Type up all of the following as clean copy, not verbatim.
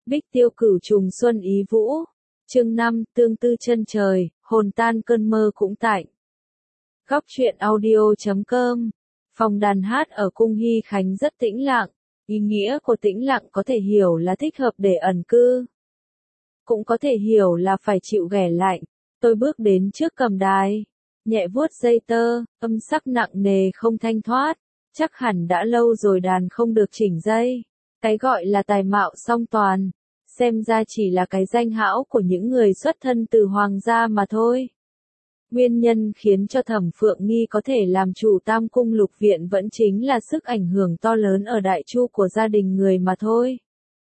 Bích tiêu cửu trùng xuân ý vũ. Chương 5, tương tư chân trời, hồn tan cơn mơ cũng tạnh. Góc truyện audio.com. Phòng đàn hát ở cung Hy Khánh rất tĩnh lặng. Ý nghĩa của tĩnh lặng có thể hiểu là thích hợp để ẩn cư. Cũng có thể hiểu là phải chịu ghẻ lạnh. Tôi bước đến trước cầm đài. Nhẹ vuốt dây tơ, âm sắc nặng nề không thanh thoát. Chắc hẳn đã lâu rồi đàn không được chỉnh dây. Cái gọi là tài mạo song toàn. Xem ra chỉ là cái danh hão của những người xuất thân từ hoàng gia mà thôi. Nguyên nhân khiến cho Thẩm Phượng Nghi có thể làm chủ Tam Cung Lục Viện vẫn chính là sức ảnh hưởng to lớn ở đại chu của gia đình người mà thôi.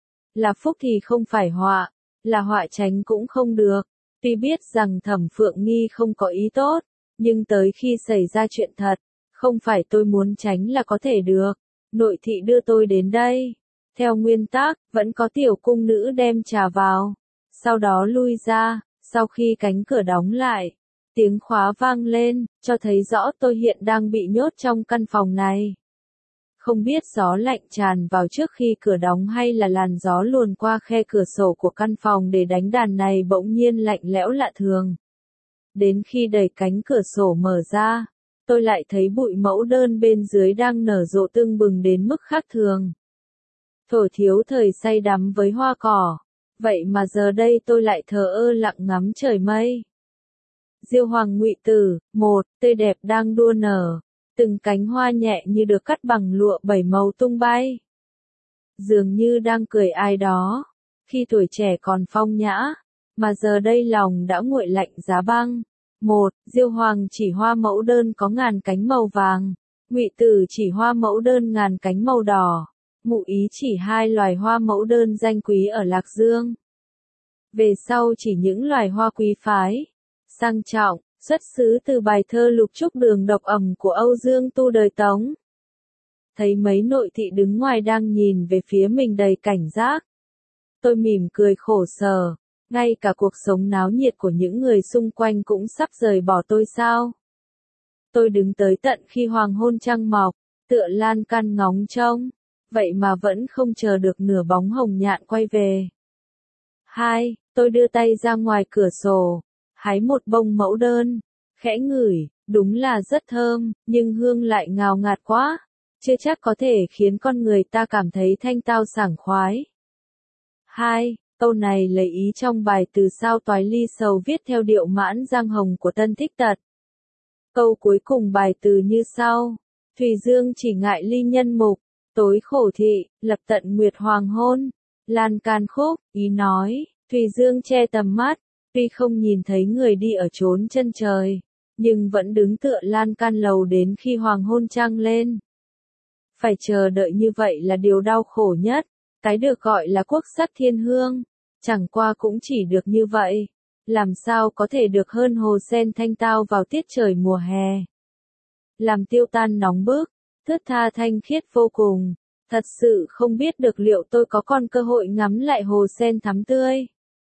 Là phúc thì không phải họa, là họa tránh cũng không được. Tuy biết rằng Thẩm Phượng Nghi không có ý tốt, nhưng tới khi xảy ra chuyện thật, không phải tôi muốn tránh là có thể được. Nội thị đưa tôi đến đây. Theo nguyên tắc, vẫn có tiểu cung nữ đem trà vào. Sau đó lui ra, sau khi cánh cửa đóng lại. Tiếng khóa vang lên, cho thấy rõ tôi hiện đang bị nhốt trong căn phòng này. Không biết gió lạnh tràn vào trước khi cửa đóng hay là làn gió luồn qua khe cửa sổ của căn phòng để đánh đàn này bỗng nhiên lạnh lẽo lạ thường. Đến khi đẩy cánh cửa sổ mở ra, tôi lại thấy bụi mẫu đơn bên dưới đang nở rộ tưng bừng đến mức khác thường. Thổ thiếu thời say đắm với hoa cỏ, vậy mà giờ đây tôi lại thờ ơ lặng ngắm trời mây. Diêu hoàng ngụy tử, một, tươi đẹp đang đua nở, từng cánh hoa nhẹ như được cắt bằng lụa bảy màu tung bay. Dường như đang cười ai đó, khi tuổi trẻ còn phong nhã, mà giờ đây lòng đã nguội lạnh giá băng. Một, Diêu hoàng chỉ hoa mẫu đơn có ngàn cánh màu vàng, ngụy tử chỉ hoa mẫu đơn ngàn cánh màu đỏ. Mụ ý chỉ hai loài hoa mẫu đơn danh quý ở Lạc Dương. Về sau chỉ những loài hoa quý phái, sang trọng, xuất xứ từ bài thơ Lục Trúc Đường độc ẩm của Âu Dương Tu đời Tống. Thấy mấy nội thị đứng ngoài đang nhìn về phía mình đầy cảnh giác. Tôi mỉm cười khổ sở, ngay cả cuộc sống náo nhiệt của những người xung quanh cũng sắp rời bỏ tôi sao. Tôi đứng tới tận khi hoàng hôn trăng mọc, tựa lan can ngóng trông. Vậy mà vẫn không chờ được nửa bóng hồng nhạn quay về. 2. Tôi đưa tay ra ngoài cửa sổ, hái một bông mẫu đơn, khẽ ngửi, đúng là rất thơm, nhưng hương lại ngào ngạt quá, chưa chắc có thể khiến con người ta cảm thấy thanh tao sảng khoái. 2. Câu này lấy ý trong bài Từ Sao Toái Ly Sầu viết theo điệu Mãn Giang Hồng của Tân Thích Tật. Câu cuối cùng bài từ như sau: Thùy Dương chỉ ngại ly nhân mục. Tối khổ thị, lập tận nguyệt hoàng hôn, lan can khúc, ý nói, Thùy Dương che tầm mắt, tuy không nhìn thấy người đi ở chốn chân trời, nhưng vẫn đứng tựa lan can lầu đến khi hoàng hôn trăng lên. Phải chờ đợi như vậy là điều đau khổ nhất, cái được gọi là quốc sắc thiên hương, chẳng qua cũng chỉ được như vậy, làm sao có thể được hơn hồ sen thanh tao vào tiết trời mùa hè. Làm tiêu tan nóng bức. Thướt tha thanh khiết vô cùng, thật sự không biết được liệu tôi có còn cơ hội ngắm lại hồ sen thắm tươi,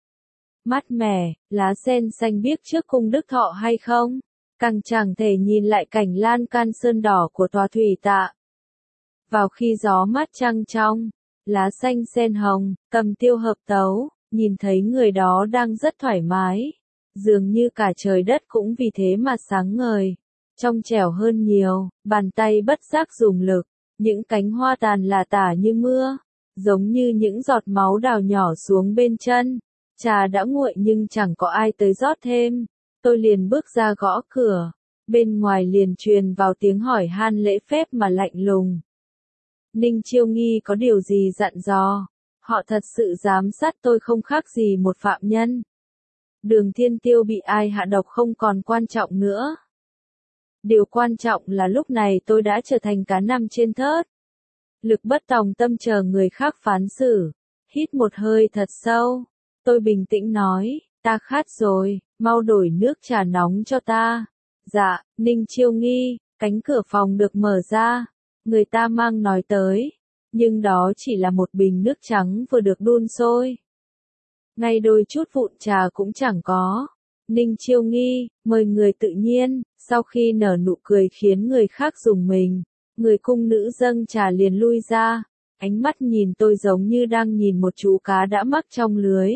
mát mẻ, lá sen xanh biếc trước cung Đức Thọ hay không, càng chẳng thể nhìn lại cảnh lan can sơn đỏ của tòa thủy tạ. Vào khi gió mát trăng trong, lá xanh sen hồng, cầm tiêu hợp tấu, nhìn thấy người đó đang rất thoải mái, dường như cả trời đất cũng vì thế mà sáng ngời. Trong trẻo hơn nhiều, bàn tay bất giác dùng lực, những cánh hoa tàn là tả như mưa, giống như những giọt máu đào nhỏ xuống bên chân. Trà đã nguội nhưng chẳng có ai tới rót thêm, tôi liền bước ra gõ cửa, bên ngoài liền truyền vào tiếng hỏi han lễ phép mà lạnh lùng. Ninh Chiêu Nghi có điều gì dặn dò? Họ thật sự giám sát tôi không khác gì một phạm nhân. Đường Thiên Tiêu bị ai hạ độc không còn quan trọng nữa. Điều quan trọng là lúc này tôi đã trở thành cá nằm trên thớt. Lực bất tòng tâm chờ người khác phán xử. Hít một hơi thật sâu. Tôi bình tĩnh nói, ta khát rồi, mau đổi nước trà nóng cho ta. Dạ, Ninh Chiêu Nghi, cánh cửa phòng được mở ra. Người ta mang nói tới. Nhưng đó chỉ là một bình nước trắng vừa được đun sôi. Ngay đôi chút vụn trà cũng chẳng có. Ninh Chiêu Nghi, mời người tự nhiên, sau khi nở nụ cười khiến người khác rùng mình, người cung nữ dâng trà liền lui ra, ánh mắt nhìn tôi giống như đang nhìn một chú cá đã mắc trong lưới.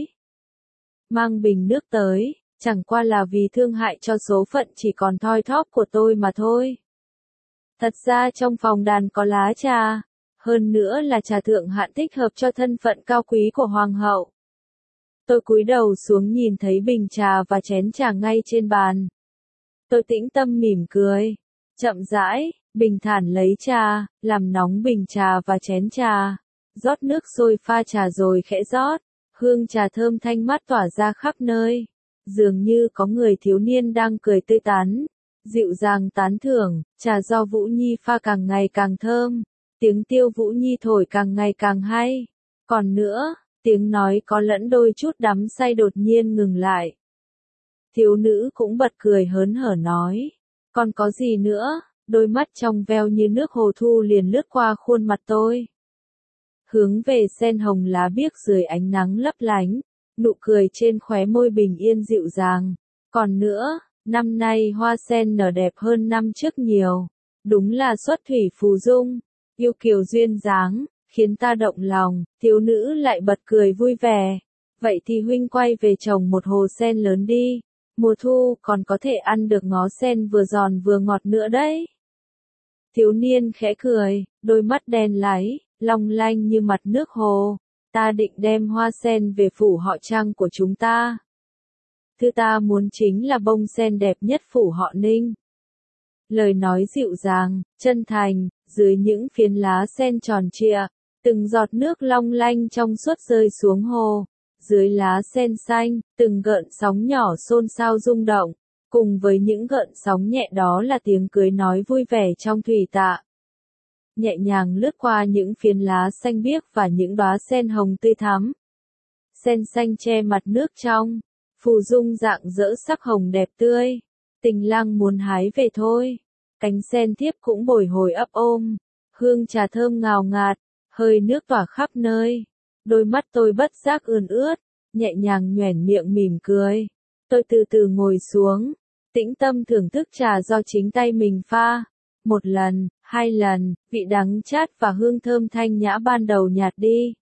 Mang bình nước tới, chẳng qua là vì thương hại cho số phận chỉ còn thoi thóp của tôi mà thôi. Thật ra trong phòng đàn có lá trà, hơn nữa là trà thượng hạng thích hợp cho thân phận cao quý của hoàng hậu. Tôi cúi đầu xuống nhìn thấy bình trà và chén trà ngay trên bàn. Tôi tĩnh tâm mỉm cười, chậm rãi, bình thản lấy trà, làm nóng bình trà và chén trà, rót nước sôi pha trà rồi khẽ rót, hương trà thơm thanh mát tỏa ra khắp nơi, dường như có người thiếu niên đang cười tươi tắn, dịu dàng tán thưởng, trà do Vũ Nhi pha càng ngày càng thơm, tiếng tiêu Vũ Nhi thổi càng ngày càng hay. Còn nữa, tiếng nói có lẫn đôi chút đắm say đột nhiên ngừng lại. Thiếu nữ cũng bật cười hớn hở nói, còn có gì nữa, đôi mắt trong veo như nước hồ thu liền lướt qua khuôn mặt tôi. Hướng về sen hồng lá biếc dưới ánh nắng lấp lánh, nụ cười trên khóe môi bình yên dịu dàng. Còn nữa, năm nay hoa sen nở đẹp hơn năm trước nhiều, đúng là xuất thủy phù dung, yêu kiều duyên dáng, khiến ta động lòng. Thiếu nữ lại bật cười vui vẻ, vậy thì huynh quay về trồng một hồ sen lớn đi, mùa thu còn có thể ăn được ngó sen vừa giòn vừa ngọt nữa đấy. Thiếu niên khẽ cười, đôi mắt đen láy, long lanh như mặt nước hồ, ta định đem hoa sen về phủ họ Trang của chúng ta. Thứ ta muốn chính là bông sen đẹp nhất phủ họ Ninh. Lời nói dịu dàng, chân thành, dưới những phiến lá sen tròn trịa, từng giọt nước long lanh trong suốt rơi xuống hồ. Dưới lá sen xanh, từng gợn sóng nhỏ xôn xao rung động, cùng với những gợn sóng nhẹ đó là tiếng cười nói vui vẻ trong thủy tạ. Nhẹ nhàng lướt qua những phiến lá xanh biếc và những đóa sen hồng tươi thắm. Sen xanh che mặt nước trong, phù dung rạng rỡ sắc hồng đẹp tươi. Tình lang muốn hái về thôi. Cánh sen thiếp cũng bồi hồi ấp ôm, hương trà thơm ngào ngạt, hơi nước tỏa khắp nơi. Đôi mắt tôi bất giác ươn ướt, nhẹ nhàng nhoẻn miệng mỉm cười. Tôi từ từ ngồi xuống, tĩnh tâm thưởng thức trà do chính tay mình pha. Một lần, hai lần, vị đắng chát và hương thơm thanh nhã ban đầu nhạt đi.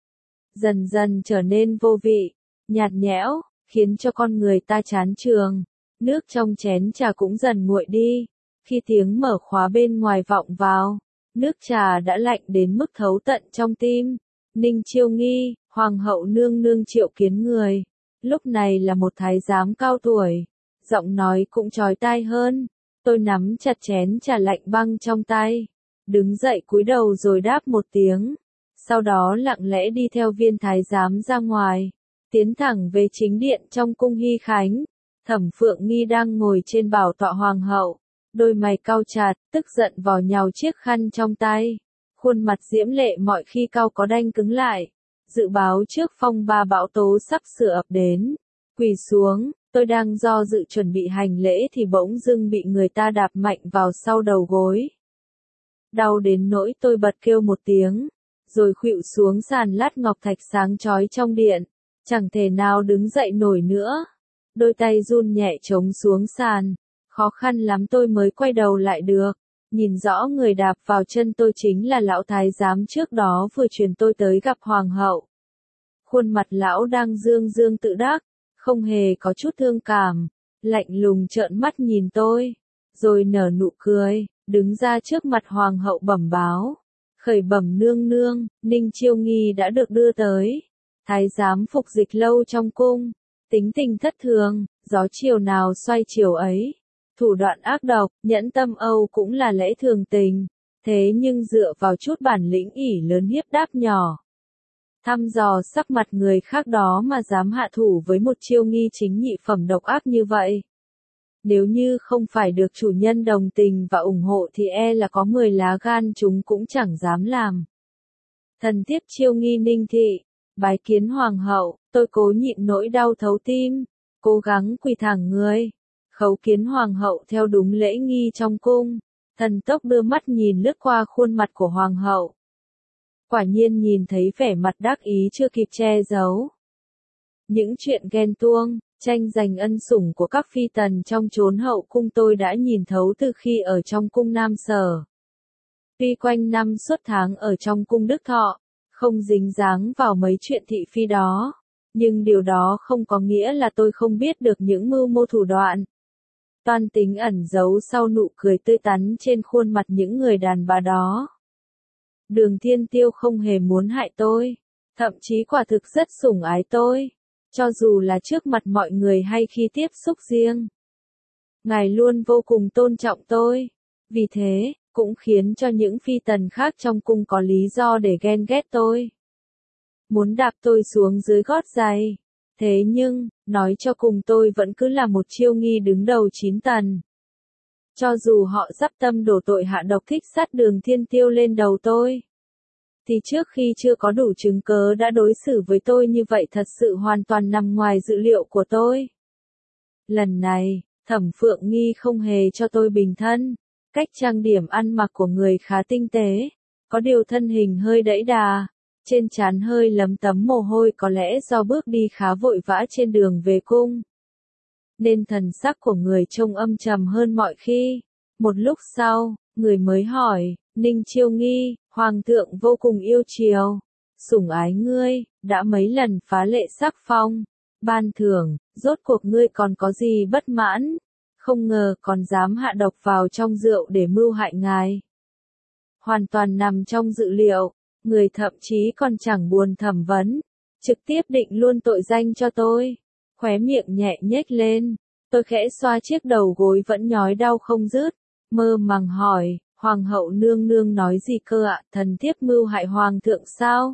Dần dần trở nên vô vị, nhạt nhẽo, khiến cho con người ta chán chường. Nước trong chén trà cũng dần nguội đi. Khi tiếng mở khóa bên ngoài vọng vào, nước trà đã lạnh đến mức thấu tận trong tim. Ninh Chiêu Nghi, Hoàng hậu nương nương triệu kiến người. Lúc này là một thái giám cao tuổi. Giọng nói cũng chói tai hơn. Tôi nắm chặt chén trà lạnh băng trong tay. Đứng dậy cúi đầu rồi đáp một tiếng. Sau đó lặng lẽ đi theo viên thái giám ra ngoài. Tiến thẳng về chính điện trong cung Hy Khánh. Thẩm Phượng Nghi đang ngồi trên bảo tọa hoàng hậu. Đôi mày cau chặt, tức giận vò nhào chiếc khăn trong tay. Khuôn mặt diễm lệ mọi khi cau có đanh cứng lại. Dự báo trước phong ba bão tố sắp sửa ập đến. Quỳ xuống, tôi đang do dự chuẩn bị hành lễ thì bỗng dưng bị người ta đạp mạnh vào sau đầu gối. Đau đến nỗi tôi bật kêu một tiếng, rồi khuỵu xuống sàn lát ngọc thạch sáng chói trong điện. Chẳng thể nào đứng dậy nổi nữa. Đôi tay run nhẹ trống xuống sàn. Khó khăn lắm tôi mới quay đầu lại được. Nhìn rõ người đạp vào chân tôi chính là lão thái giám trước đó vừa truyền tôi tới gặp hoàng hậu. Khuôn mặt lão đang dương dương tự đắc, không hề có chút thương cảm, lạnh lùng trợn mắt nhìn tôi, rồi nở nụ cười, đứng ra trước mặt hoàng hậu bẩm báo. Khởi bẩm nương nương, Ninh Chiêu Nghi đã được đưa tới. Thái giám phục dịch lâu trong cung, tính tình thất thường, gió chiều nào xoay chiều ấy. Thủ đoạn ác độc, nhẫn tâm Âu cũng là lẽ thường tình, thế nhưng dựa vào chút bản lĩnh ỷ lớn hiếp đáp nhỏ. Thăm dò sắc mặt người khác đó mà dám hạ thủ với một Chiêu Nghi chính nhị phẩm độc ác như vậy. Nếu như không phải được chủ nhân đồng tình và ủng hộ thì e là có 10 lá gan chúng cũng chẳng dám làm. Thần thiếp Chiêu Nghi Ninh thị, bái kiến hoàng hậu, tôi cố nhịn nỗi đau thấu tim, cố gắng quỳ thẳng người. Khấu kiến hoàng hậu theo đúng lễ nghi trong cung. Thần tốc đưa mắt nhìn lướt qua khuôn mặt của hoàng hậu. Quả nhiên nhìn thấy vẻ mặt đắc ý chưa kịp che giấu. Những chuyện ghen tuông, tranh giành ân sủng của các phi tần trong chốn hậu cung tôi đã nhìn thấu từ khi ở trong cung Nam Sở. Tuy quanh năm suốt tháng ở trong cung Đức Thọ, không dính dáng vào mấy chuyện thị phi đó, nhưng điều đó không có nghĩa là tôi không biết được những mưu mô thủ đoạn. Toan tính ẩn giấu sau nụ cười tươi tắn trên khuôn mặt những người đàn bà đó. Đường Thiên Tiêu không hề muốn hại tôi, thậm chí quả thực rất sủng ái tôi, cho dù là trước mặt mọi người hay khi tiếp xúc riêng. Ngài luôn vô cùng tôn trọng tôi, vì thế, cũng khiến cho những phi tần khác trong cung có lý do để ghen ghét tôi. Muốn đạp tôi xuống dưới gót giày. Thế nhưng, nói cho cùng tôi vẫn cứ là một chiêu nghi đứng đầu 9 tần. Cho dù họ dắp tâm đổ tội hạ độc thích sát Đường Thiên Tiêu lên đầu tôi, thì trước khi chưa có đủ chứng cớ đã đối xử với tôi như vậy thật sự hoàn toàn nằm ngoài dự liệu của tôi. Lần này, Thẩm Phượng Nghi không hề cho tôi bình thân, cách trang điểm ăn mặc của người khá tinh tế, có điều thân hình hơi đẫy đà, trên trán hơi lấm tấm mồ hôi có lẽ do bước đi khá vội vã trên đường về cung. Nên thần sắc của người trông âm trầm hơn mọi khi. Một lúc sau, người mới hỏi, Ninh Chiêu Nghi, Hoàng thượng vô cùng yêu chiều, sủng ái ngươi, đã mấy lần phá lệ sắc phong, ban thưởng, rốt cuộc ngươi còn có gì bất mãn, không ngờ còn dám hạ độc vào trong rượu để mưu hại ngài. Hoàn toàn nằm trong dự liệu, người thậm chí còn chẳng buồn thẩm vấn, trực tiếp định luôn tội danh cho tôi. Khóe miệng nhẹ nhếch lên, tôi khẽ xoa chiếc đầu gối vẫn nhói đau không dứt, mơ màng hỏi, Hoàng hậu nương nương nói gì cơ ạ, thần thiếp mưu hại hoàng thượng sao?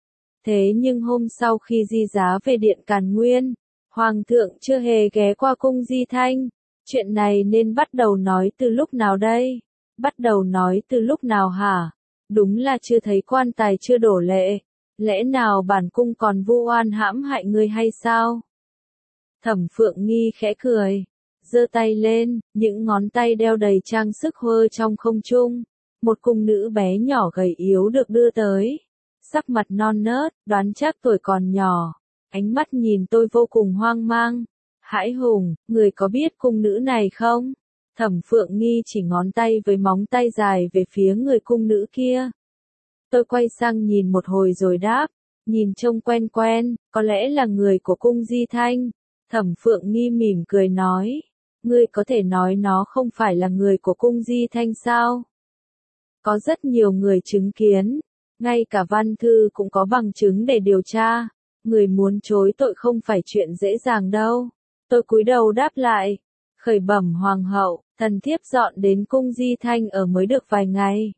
Thế nhưng hôm sau khi di giá về điện Càn Nguyên, hoàng thượng chưa hề ghé qua cung Di Thanh, chuyện này nên bắt đầu nói từ lúc nào đây? Bắt đầu nói từ lúc nào hả? Đúng là chưa thấy quan tài chưa đổ lệ, lẽ nào bản cung còn vu oan hãm hại ngươi hay sao? Thẩm Phượng Nghi khẽ cười, giơ tay lên, những ngón tay đeo đầy trang sức hơ trong không trung. Một cung nữ bé nhỏ gầy yếu được đưa tới. Sắc mặt non nớt, đoán chắc tuổi còn nhỏ. Ánh mắt nhìn tôi vô cùng hoang mang. Hãi hùng, người có biết cung nữ này không? Thẩm Phượng Nghi chỉ ngón tay với móng tay dài về phía người cung nữ kia. Tôi quay sang nhìn một hồi rồi đáp, nhìn trông quen quen, có lẽ là người của cung Di Thanh. Thẩm Phượng Nghi mỉm cười nói, ngươi có thể nói nó không phải là người của cung Di Thanh sao? Có rất nhiều người chứng kiến, ngay cả văn thư cũng có bằng chứng để điều tra, người muốn chối tội không phải chuyện dễ dàng đâu. Tôi cúi đầu đáp lại, khởi bẩm hoàng hậu, thần thiếp dọn đến cung Di Thanh ở mới được vài ngày.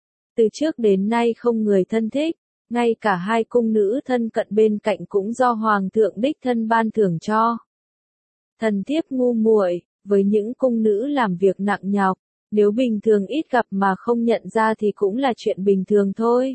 Từ trước đến nay không người thân thích, ngay cả hai cung nữ thân cận bên cạnh cũng do hoàng thượng đích thân ban thưởng cho. Thần thiếp ngu muội, với những cung nữ làm việc nặng nhọc, nếu bình thường ít gặp mà không nhận ra thì cũng là chuyện bình thường thôi.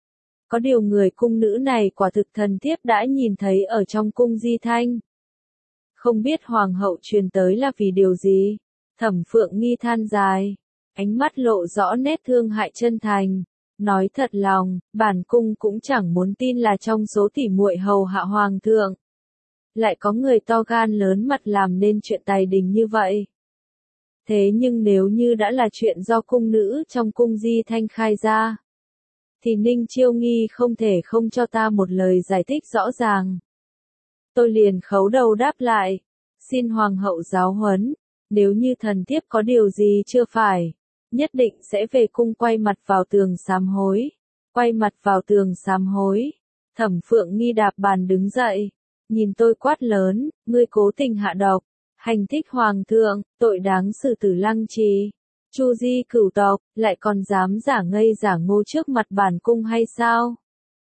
Có điều người cung nữ này quả thực thần thiếp đã nhìn thấy ở trong cung Di Thanh. Không biết hoàng hậu truyền tới là vì điều gì? Thẩm Phượng Nghi than dài, ánh mắt lộ rõ nét thương hại chân thành. Nói thật lòng, bản cung cũng chẳng muốn tin là trong số tỉ muội hầu hạ hoàng thượng. Lại có người to gan lớn mặt làm nên chuyện tài đình như vậy. Thế nhưng nếu như đã là chuyện do cung nữ trong cung Di Thanh khai ra, thì Ninh Chiêu Nghi không thể không cho ta một lời giải thích rõ ràng. Tôi liền khấu đầu đáp lại, xin hoàng hậu giáo huấn, nếu như thần thiếp có điều gì chưa phải, nhất định sẽ về cung quay mặt vào tường sám hối. Quay mặt vào tường sám hối. Thẩm Phượng Nghi đạp bàn đứng dậy, nhìn tôi quát lớn, ngươi cố tình hạ độc, hành thích hoàng thượng, tội đáng xử tử lăng trì. Chu di cửu tộc, lại còn dám giả ngây giả ngô trước mặt bản cung hay sao?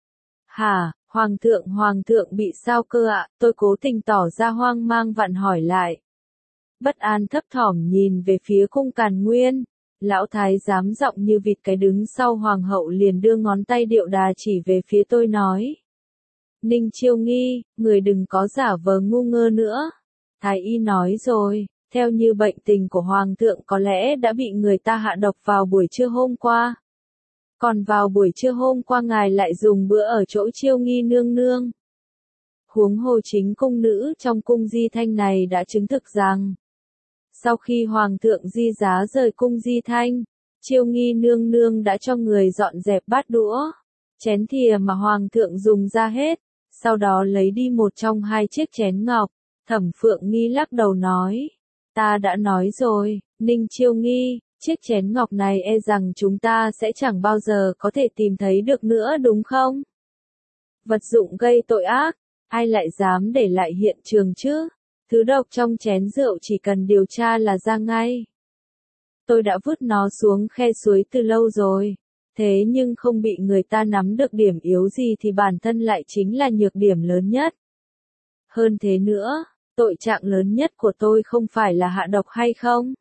Hả, hoàng thượng bị sao cơ ạ? Tôi cố tình tỏ ra hoang mang vặn hỏi lại. Bất an thấp thỏm nhìn về phía cung Càn Nguyên. Lão thái giám giọng như vịt cái đứng sau hoàng hậu liền đưa ngón tay điệu đà chỉ về phía tôi nói. Ninh Chiêu Nghi, người đừng có giả vờ ngu ngơ nữa. Thái y nói rồi, theo như bệnh tình của hoàng thượng có lẽ đã bị người ta hạ độc vào buổi trưa hôm qua. Còn vào buổi trưa hôm qua ngài lại dùng bữa ở chỗ Chiêu Nghi nương nương. Huống hồ chính cung nữ trong cung Di Thanh này đã chứng thực rằng, sau khi hoàng thượng di giá rời cung Di Thanh, Chiêu Nghi nương nương đã cho người dọn dẹp bát đũa, chén thìa mà hoàng thượng dùng ra hết, sau đó lấy đi một trong hai chiếc chén ngọc. Thẩm Phượng Nghi lắc đầu nói, ta đã nói rồi, Ninh Chiêu Nghi, chiếc chén ngọc này e rằng chúng ta sẽ chẳng bao giờ có thể tìm thấy được nữa đúng không? Vật dụng gây tội ác, ai lại dám để lại hiện trường chứ? Thứ độc trong chén rượu chỉ cần điều tra là ra ngay. Tôi đã vứt nó xuống khe suối từ lâu rồi, thế nhưng không bị người ta nắm được điểm yếu gì thì bản thân lại chính là nhược điểm lớn nhất. Hơn thế nữa, tội trạng lớn nhất của tôi không phải là hạ độc hay không,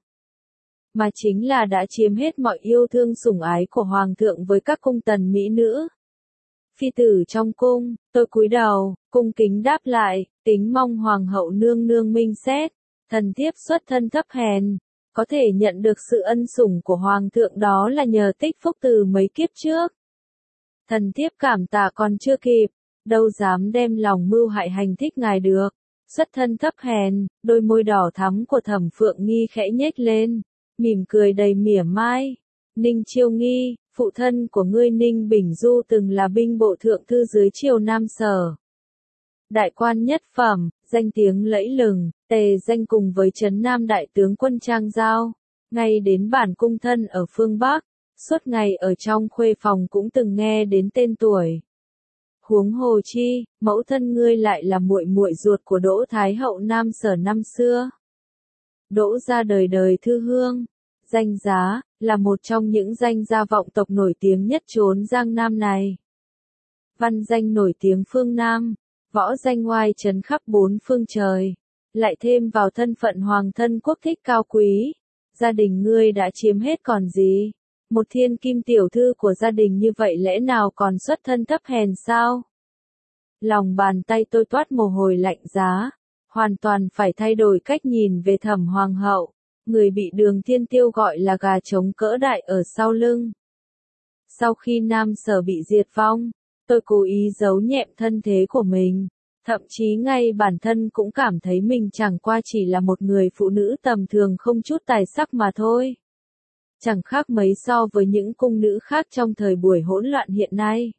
mà chính là đã chiếm hết mọi yêu thương sủng ái của hoàng thượng với các cung tần mỹ nữ. Phi tử trong cung, tôi cúi đầu, cung kính đáp lại, kính mong hoàng hậu nương nương minh xét, thần thiếp xuất thân thấp hèn, có thể nhận được sự ân sủng của hoàng thượng đó là nhờ tích phúc từ mấy kiếp trước. Thần thiếp cảm tạ còn chưa kịp, đâu dám đem lòng mưu hại hành thích ngài được. Xuất thân thấp hèn, đôi môi đỏ thắm của Thẩm Phượng Nghi khẽ nhếch lên, mỉm cười đầy mỉa mai. Ninh Chiêu Nghi, phụ thân của ngươi Ninh Bình Du từng là binh bộ thượng thư dưới triều Nam Sở. Đại quan nhất phẩm, danh tiếng lẫy lừng, tề danh cùng với Trấn Nam đại tướng quân Trang Giao, ngay đến bản cung thân ở phương Bắc, suốt ngày ở trong khuê phòng cũng từng nghe đến tên tuổi. Huống hồ chi, mẫu thân ngươi lại là muội muội ruột của Đỗ Thái hậu Nam Sở năm xưa. Đỗ gia đời đời thư hương, danh giá, là một trong những danh gia vọng tộc nổi tiếng nhất chốn Giang Nam này. Văn danh nổi tiếng phương Nam, võ danh oai trấn khắp bốn phương trời, lại thêm vào thân phận hoàng thân quốc thích cao quý, gia đình ngươi đã chiếm hết còn gì. Một thiên kim tiểu thư của gia đình như vậy lẽ nào còn xuất thân thấp hèn sao? Lòng bàn tay tôi toát mồ hôi lạnh giá, hoàn toàn phải thay đổi cách nhìn về Thẩm hoàng hậu, người bị Đường Thiên Tiêu gọi là gà trống cỡ đại ở sau lưng. Sau khi Nam Sở bị diệt vong, tôi cố ý giấu nhẹm thân thế của mình, thậm chí ngay bản thân cũng cảm thấy mình chẳng qua chỉ là một người phụ nữ tầm thường không chút tài sắc mà thôi. Chẳng khác mấy so với những cung nữ khác trong thời buổi hỗn loạn hiện nay.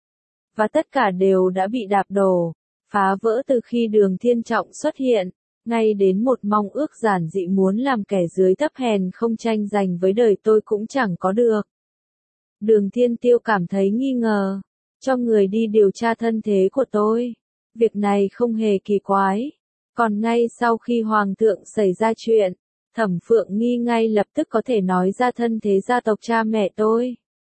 Và tất cả đều đã bị đạp đổ, phá vỡ từ khi Đường Thiên Trọng xuất hiện, ngay đến một mong ước giản dị muốn làm kẻ dưới thấp hèn không tranh giành với đời tôi cũng chẳng có được. Đường Thiên Tiêu cảm thấy nghi ngờ, cho người đi điều tra thân thế của tôi. Việc này không hề kỳ quái. Còn ngay sau khi Hoàng thượng xảy ra chuyện, Thẩm Phượng Nghi ngay lập tức có thể nói ra thân thế gia tộc cha mẹ tôi.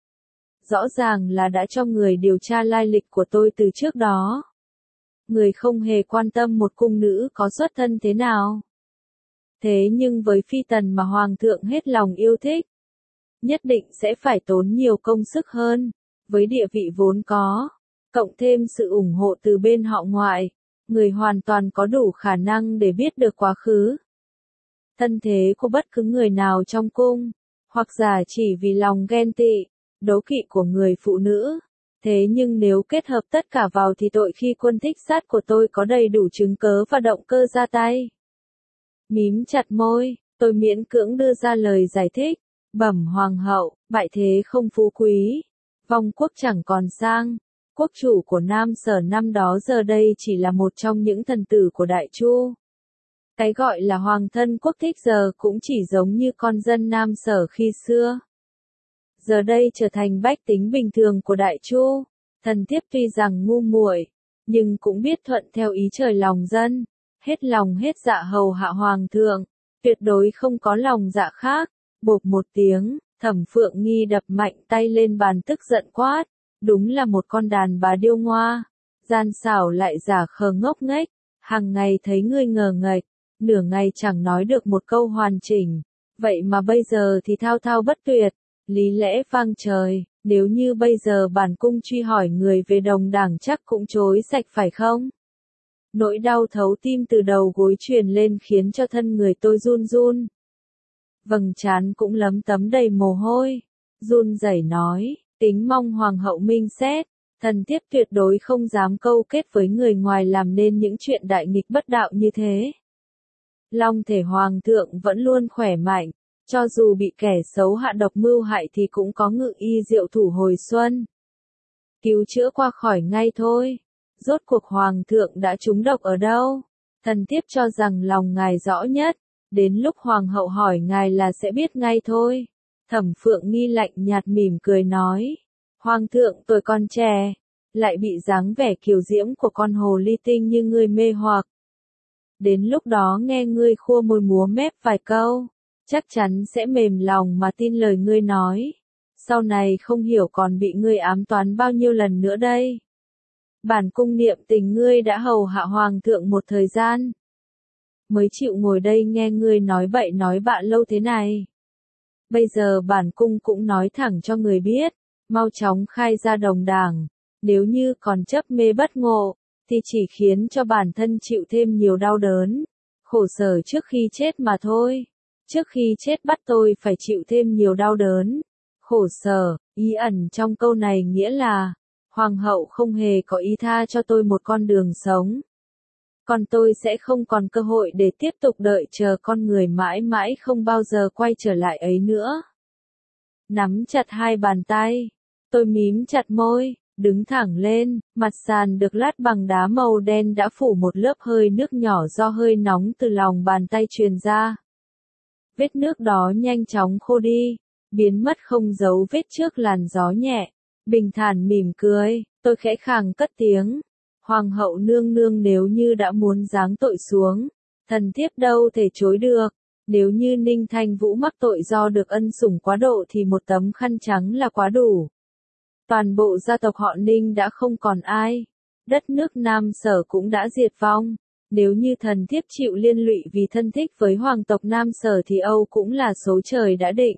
Rõ ràng là đã cho người điều tra lai lịch của tôi từ trước đó. Người không hề quan tâm một cung nữ có xuất thân thế nào. Thế nhưng với phi tần mà Hoàng thượng hết lòng yêu thích, nhất định sẽ phải tốn nhiều công sức hơn, với địa vị vốn có, cộng thêm sự ủng hộ từ bên họ ngoại, người hoàn toàn có đủ khả năng để biết được quá khứ. Thân thế của bất cứ người nào trong cung, hoặc giả chỉ vì lòng ghen tị, đố kỵ của người phụ nữ. Thế nhưng nếu kết hợp tất cả vào thì tội khi quân thích sát của tôi có đầy đủ chứng cớ và động cơ ra tay. Mím chặt môi, tôi miễn cưỡng đưa ra lời giải thích. Bẩm hoàng hậu, bại thế không phú quý, vong quốc chẳng còn sang. Quốc chủ của Nam Sở năm đó giờ đây chỉ là một trong những thần tử của Đại Chu. Cái gọi là hoàng thân quốc thích giờ cũng chỉ giống như con dân Nam Sở khi xưa. Giờ đây trở thành bách tính bình thường của Đại Chu. Thần thiếp tuy rằng ngu muội, nhưng cũng biết thuận theo ý trời lòng dân, hết lòng hết dạ hầu hạ hoàng thượng, tuyệt đối không có lòng dạ khác. Bộp một tiếng, Thẩm Phượng Nghi đập mạnh tay lên bàn tức giận quát, đúng là một con đàn bà điêu ngoa, gian xảo lại giả khờ ngốc nghếch, hàng ngày thấy ngươi ngờ nghệch, nửa ngày chẳng nói được một câu hoàn chỉnh, vậy mà bây giờ thì thao thao bất tuyệt, lý lẽ vang trời, nếu như bây giờ bản cung truy hỏi người về đồng đảng chắc cũng chối sạch phải không? Nỗi đau thấu tim từ đầu gối truyền lên khiến cho thân người tôi run run. Vầng trán cũng lấm tấm đầy mồ hôi, run rẩy nói, tính mong hoàng hậu minh xét, thần thiếp tuyệt đối không dám câu kết với người ngoài làm nên những chuyện đại nghịch bất đạo như thế. Long thể hoàng thượng vẫn luôn khỏe mạnh, Cho dù bị kẻ xấu hạ độc mưu hại thì cũng có ngự y diệu thủ hồi xuân. Cứu chữa qua khỏi ngay thôi. Rốt cuộc hoàng thượng đã trúng độc ở đâu? Thần thiếp cho rằng lòng ngài rõ nhất. Đến lúc hoàng hậu hỏi ngài là sẽ biết ngay thôi. Thẩm Phượng Nghi lạnh nhạt mỉm cười nói. Hoàng thượng tuổi còn trẻ, lại bị dáng vẻ kiều diễm của con hồ ly tinh như ngươi mê hoặc. Đến lúc đó nghe ngươi khua môi múa mép vài câu, chắc chắn sẽ mềm lòng mà tin lời ngươi nói. Sau này không hiểu còn bị ngươi ám toán bao nhiêu lần nữa đây. Bản cung niệm tình ngươi đã hầu hạ hoàng thượng một thời gian, mới chịu ngồi đây nghe ngươi nói bậy nói bạ lâu thế này. Bây giờ bản cung cũng nói thẳng cho người biết, mau chóng khai ra đồng đảng, nếu như còn chấp mê bất ngộ, thì chỉ khiến cho bản thân chịu thêm nhiều đau đớn, khổ sở trước khi chết mà thôi. Trước khi chết bắt tôi phải chịu thêm nhiều đau đớn, khổ sở, ý ẩn trong câu này nghĩa là, hoàng hậu không hề có ý tha cho tôi một con đường sống. Còn tôi sẽ không còn cơ hội để tiếp tục đợi chờ con người mãi mãi không bao giờ quay trở lại ấy nữa. Nắm chặt hai bàn tay, tôi mím chặt môi, đứng thẳng lên, mặt sàn được lát bằng đá màu đen đã phủ một lớp hơi nước nhỏ do hơi nóng từ lòng bàn tay truyền ra. Vết nước đó nhanh chóng khô đi, biến mất không dấu vết trước làn gió nhẹ. Bình thản mỉm cười, tôi khẽ khàng cất tiếng. Hoàng hậu nương nương nếu như đã muốn giáng tội xuống, thần thiếp đâu thể chối được. Nếu như Ninh Thanh Vũ mắc tội do được ân sủng quá độ thì một tấm khăn trắng là quá đủ. Toàn bộ gia tộc họ Ninh đã không còn ai. Đất nước Nam Sở cũng đã diệt vong. Nếu như thần thiếp chịu liên lụy vì thân thích với hoàng tộc Nam Sở thì Âu cũng là số trời đã định.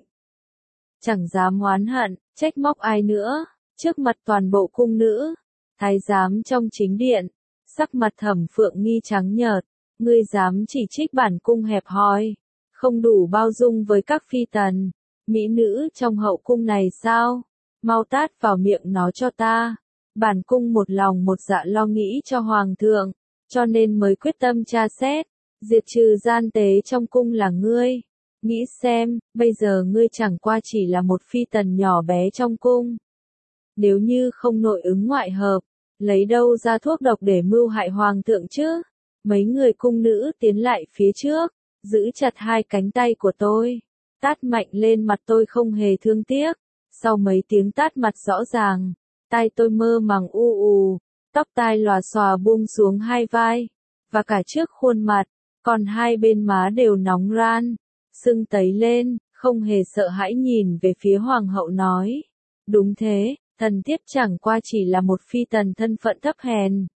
Chẳng dám oán hận, trách móc ai nữa. Trước mặt toàn bộ cung nữ, thái giám trong chính điện, sắc mặt Thẩm Phượng Nghi trắng nhợt, ngươi dám chỉ trích bản cung hẹp hòi, không đủ bao dung với các phi tần, mỹ nữ trong hậu cung này sao? Mau tát vào miệng nó cho ta. Bản cung một lòng một dạ lo nghĩ cho hoàng thượng, cho nên mới quyết tâm tra xét, diệt trừ gian tế trong cung là ngươi. Nghĩ xem, bây giờ ngươi chẳng qua chỉ là một phi tần nhỏ bé trong cung. Nếu như không nội ứng ngoại hợp, lấy đâu ra thuốc độc để mưu hại hoàng thượng chứ? Mấy người cung nữ tiến lại phía trước, giữ chặt hai cánh tay của tôi, tát mạnh lên mặt tôi không hề thương tiếc. Sau mấy tiếng tát mặt rõ ràng, tai tôi mơ màng u ù, tóc tai lòa xòa buông xuống hai vai, và cả trước khuôn mặt, còn hai bên má đều nóng ran, sưng tấy lên, không hề sợ hãi nhìn về phía hoàng hậu nói. Đúng thế, thần thiếp chẳng qua chỉ là một phi tần thân phận thấp hèn.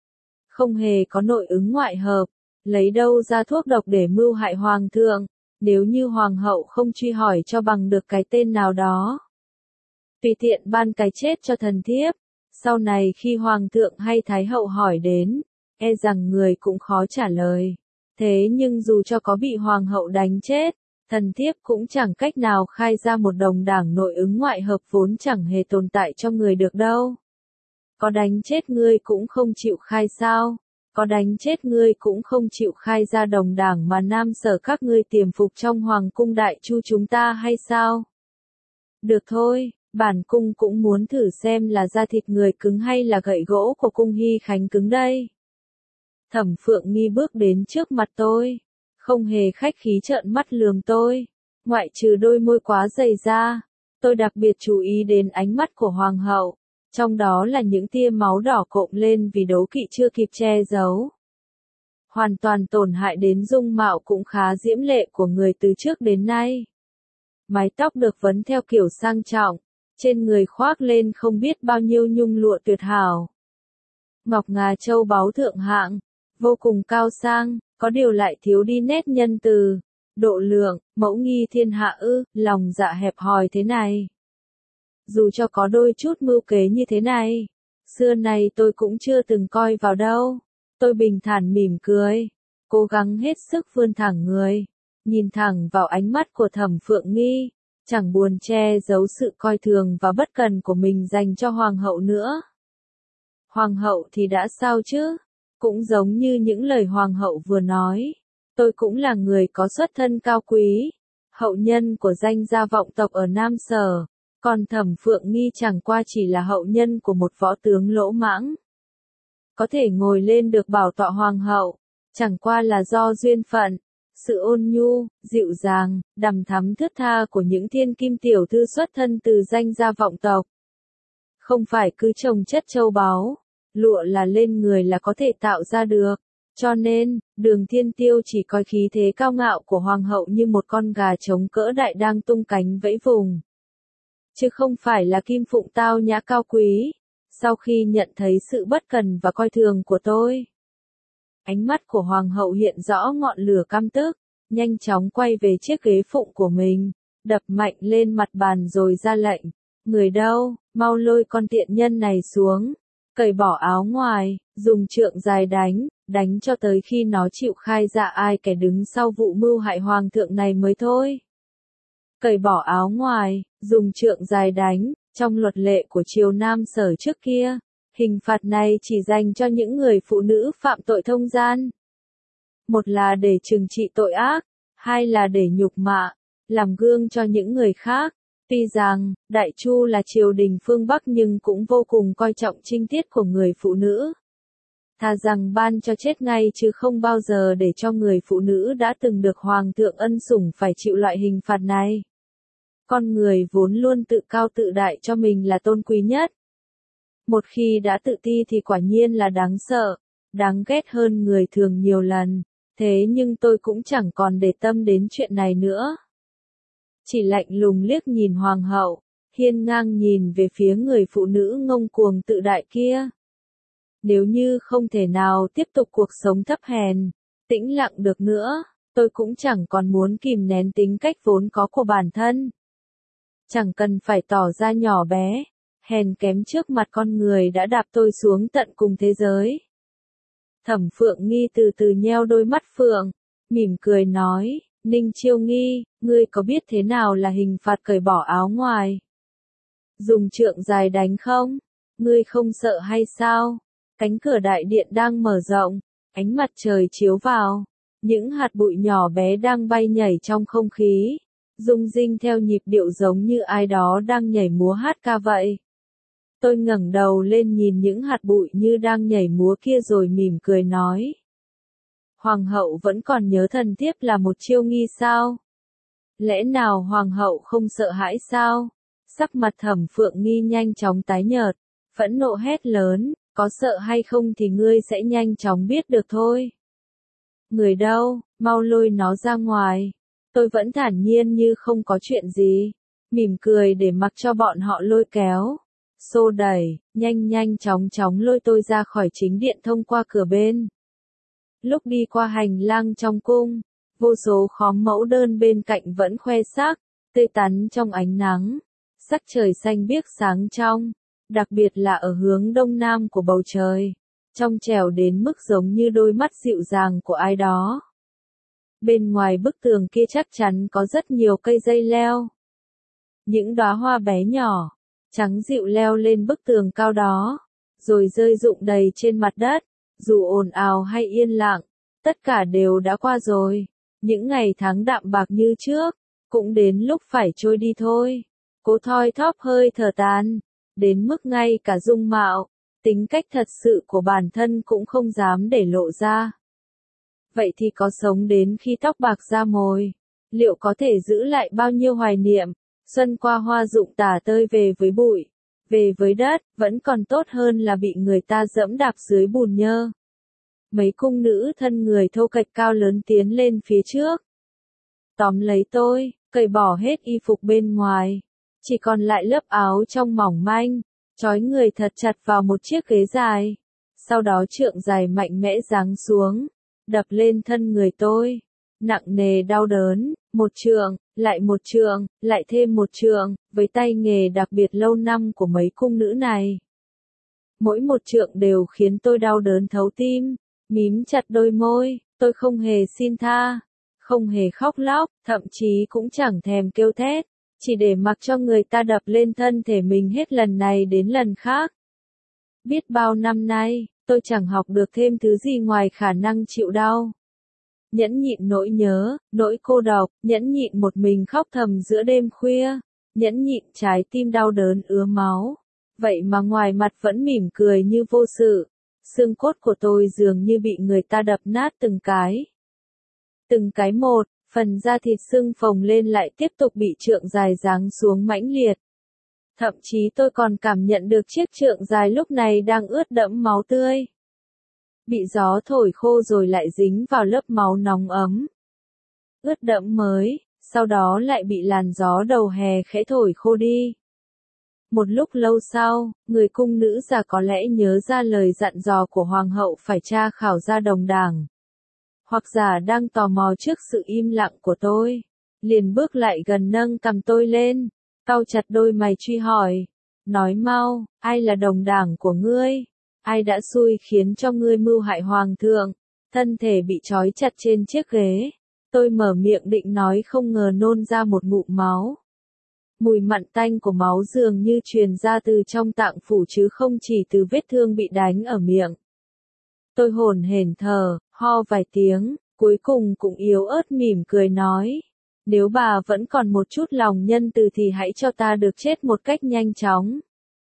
Không hề có nội ứng ngoại hợp, lấy đâu ra thuốc độc để mưu hại hoàng thượng, nếu như hoàng hậu không truy hỏi cho bằng được cái tên nào đó. Tùy tiện ban cái chết cho thần thiếp, sau này khi hoàng thượng hay thái hậu hỏi đến, e rằng người cũng khó trả lời. Thế nhưng dù cho có bị hoàng hậu đánh chết, thần thiếp cũng chẳng cách nào khai ra một đồng đảng nội ứng ngoại hợp vốn chẳng hề tồn tại cho người được đâu. Có đánh chết ngươi cũng không chịu khai sao? Có đánh chết ngươi cũng không chịu khai ra đồng đảng mà Nam Sở các ngươi tiềm phục trong hoàng cung đại chu chúng ta hay sao? Được thôi, bản cung cũng muốn thử xem là da thịt người cứng hay là gậy gỗ của cung Hy Khánh cứng đây. Thẩm Phượng Nghi bước đến trước mặt tôi, không hề khách khí trợn mắt lườm tôi, ngoại trừ đôi môi quá dày ra, tôi đặc biệt chú ý đến ánh mắt của hoàng hậu, trong đó là những tia máu đỏ cộm lên vì đố kỵ chưa kịp che giấu. Hoàn toàn tổn hại đến dung mạo cũng khá diễm lệ của người từ trước đến nay. Mái tóc được vấn theo kiểu sang trọng, trên người khoác lên không biết bao nhiêu nhung lụa tuyệt hảo. Ngọc ngà châu báu thượng hạng, vô cùng cao sang, có điều lại thiếu đi nét nhân từ, độ lượng, mẫu nghi thiên hạ ư, lòng dạ hẹp hòi thế này. Dù cho có đôi chút mưu kế như thế này, xưa này tôi cũng chưa từng coi vào đâu. Tôi bình thản mỉm cười, cố gắng hết sức vươn thẳng người, nhìn thẳng vào ánh mắt của Thẩm Phượng Nghi, chẳng buồn che giấu sự coi thường và bất cần của mình dành cho hoàng hậu nữa. Hoàng hậu thì đã sao chứ? Cũng giống như những lời hoàng hậu vừa nói, tôi cũng là người có xuất thân cao quý, hậu nhân của danh gia vọng tộc ở Nam Sở, còn Thẩm Phượng Nghi chẳng qua chỉ là hậu nhân của một võ tướng lỗ mãng. Có thể ngồi lên được bảo tọa hoàng hậu, chẳng qua là do duyên phận, sự ôn nhu, dịu dàng, đằm thắm thướt tha của những thiên kim tiểu thư xuất thân từ danh gia vọng tộc. Không phải cứ trồng chất châu báu, lụa là lên người là có thể tạo ra được. Cho nên, Đường Thiên Tiêu chỉ coi khí thế cao ngạo của hoàng hậu như một con gà trống cỡ đại đang tung cánh vẫy vùng. Chứ không phải là kim phụng tao nhã cao quý. Sau khi nhận thấy sự bất cần và coi thường của tôi, ánh mắt của hoàng hậu hiện rõ ngọn lửa căm tức, nhanh chóng quay về chiếc ghế phụng của mình, đập mạnh lên mặt bàn rồi ra lệnh. Người đâu, mau lôi con tiện nhân này xuống, cởi bỏ áo ngoài, dùng trượng dài đánh cho tới khi nó chịu khai ra ai kẻ đứng sau vụ mưu hại hoàng thượng này mới thôi. Cởi bỏ áo ngoài, dùng trượng dài đánh, trong luật lệ của triều Nam Sở trước kia, hình phạt này chỉ dành cho những người phụ nữ phạm tội thông gian. Một là để trừng trị tội ác, hai là để nhục mạ, làm gương cho những người khác. Tuy rằng, Đại Chu là triều đình phương Bắc nhưng cũng vô cùng coi trọng trinh tiết của người phụ nữ. Thà rằng ban cho chết ngay chứ không bao giờ để cho người phụ nữ đã từng được hoàng thượng ân sủng phải chịu loại hình phạt này. Con người vốn luôn tự cao tự đại cho mình là tôn quý nhất. Một khi đã tự ti thì quả nhiên là đáng sợ, đáng ghét hơn người thường nhiều lần. Thế nhưng tôi cũng chẳng còn để tâm đến chuyện này nữa. Chỉ lạnh lùng liếc nhìn hoàng hậu, hiên ngang nhìn về phía người phụ nữ ngông cuồng tự đại kia. Nếu như không thể nào tiếp tục cuộc sống thấp hèn, tĩnh lặng được nữa, tôi cũng chẳng còn muốn kìm nén tính cách vốn có của bản thân. Chẳng cần phải tỏ ra nhỏ bé, hèn kém trước mặt con người đã đạp tôi xuống tận cùng thế giới. Thẩm Phượng Nghi từ từ nheo đôi mắt phượng, mỉm cười nói, Ninh Chiêu Nghi, ngươi có biết thế nào là hình phạt cởi bỏ áo ngoài? Dùng trượng dài đánh không? Ngươi không sợ hay sao? Cánh cửa đại điện đang mở rộng, ánh mặt trời chiếu vào, những hạt bụi nhỏ bé đang bay nhảy trong không khí, rung rinh theo nhịp điệu giống như ai đó đang nhảy múa hát ca vậy. Tôi ngẩng đầu lên nhìn những hạt bụi như đang nhảy múa kia rồi mỉm cười nói. Hoàng hậu vẫn còn nhớ thần thiếp là một Chiêu Nghi sao? Lẽ nào hoàng hậu không sợ hãi sao? Sắc mặt Thẩm Phượng Nghi nhanh chóng tái nhợt, phẫn nộ hét lớn, có sợ hay không thì ngươi sẽ nhanh chóng biết được thôi. Người đâu, mau lôi nó ra ngoài. Tôi vẫn thản nhiên như không có chuyện gì, mỉm cười để mặc cho bọn họ lôi kéo, xô đẩy, nhanh chóng lôi tôi ra khỏi chính điện thông qua cửa bên. Lúc đi qua hành lang trong cung, vô số khóm mẫu đơn bên cạnh vẫn khoe sắc, tươi tắn trong ánh nắng, sắc trời xanh biếc sáng trong, đặc biệt là ở hướng đông nam của bầu trời, trong trẻo đến mức giống như đôi mắt dịu dàng của ai đó. Bên ngoài bức tường kia chắc chắn có rất nhiều cây dây leo. Những đóa hoa bé nhỏ, trắng dịu leo lên bức tường cao đó, rồi rơi rụng đầy trên mặt đất. Dù ồn ào hay yên lặng, tất cả đều đã qua rồi. Những ngày tháng đạm bạc như trước, cũng đến lúc phải trôi đi thôi. Cố thoi thóp hơi thở tàn, đến mức ngay cả dung mạo, tính cách thật sự của bản thân cũng không dám để lộ ra. Vậy thì có sống đến khi tóc bạc ra mồi, liệu có thể giữ lại bao nhiêu hoài niệm, xuân qua hoa rụng tả tơi về với bụi, về với đất, vẫn còn tốt hơn là bị người ta dẫm đạp dưới bùn nhơ. Mấy cung nữ thân người thô kệch cao lớn tiến lên phía trước. Tóm lấy tôi, cởi bỏ hết y phục bên ngoài, chỉ còn lại lớp áo trong mỏng manh, trói người thật chặt vào một chiếc ghế dài. Sau đó trượng dài mạnh mẽ giáng xuống, đập lên thân người tôi, nặng nề đau đớn, một trượng, lại thêm một trượng, với tay nghề đặc biệt lâu năm của mấy cung nữ này. Mỗi một trượng đều khiến tôi đau đớn thấu tim, mím chặt đôi môi, tôi không hề xin tha, không hề khóc lóc, thậm chí cũng chẳng thèm kêu thét, chỉ để mặc cho người ta đập lên thân thể mình hết lần này đến lần khác. Biết bao năm nay, tôi chẳng học được thêm thứ gì ngoài khả năng chịu đau. nhẫn nhịn nỗi nhớ, nỗi cô độc, nhẫn nhịn một mình khóc thầm giữa đêm khuya, nhẫn nhịn trái tim đau đớn ứa máu. Vậy mà ngoài mặt vẫn mỉm cười như vô sự. Xương cốt của tôi dường như bị người ta đập nát từng cái. Từng cái một, phần da thịt sưng phồng lên lại tiếp tục bị trượng dài giáng xuống mãnh liệt. Thậm chí tôi còn cảm nhận được chiếc trượng dài lúc này đang ướt đẫm máu tươi. Bị gió thổi khô rồi lại dính vào lớp máu nóng ấm. Ướt đẫm mới, sau đó lại bị làn gió đầu hè khẽ thổi khô đi. Một lúc lâu sau, người cung nữ già có lẽ nhớ ra lời dặn dò của hoàng hậu phải tra khảo ra đồng đảng. Hoặc giả đang tò mò trước sự im lặng của tôi, liền bước lại gần nâng cầm tôi lên, cau chặt đôi mày truy hỏi, nói mau, ai là đồng đảng của ngươi? Ai đã xui khiến cho ngươi mưu hại hoàng thượng? Thân thể bị trói chặt trên chiếc ghế, tôi mở miệng định nói không ngờ nôn ra một ngụm máu. Mùi mặn tanh của máu dường như truyền ra từ trong tạng phủ chứ không chỉ từ vết thương bị đánh ở miệng. Tôi hổn hển thở, ho vài tiếng, cuối cùng cũng yếu ớt mỉm cười nói. Nếu bà vẫn còn một chút lòng nhân từ thì hãy cho ta được chết một cách nhanh chóng.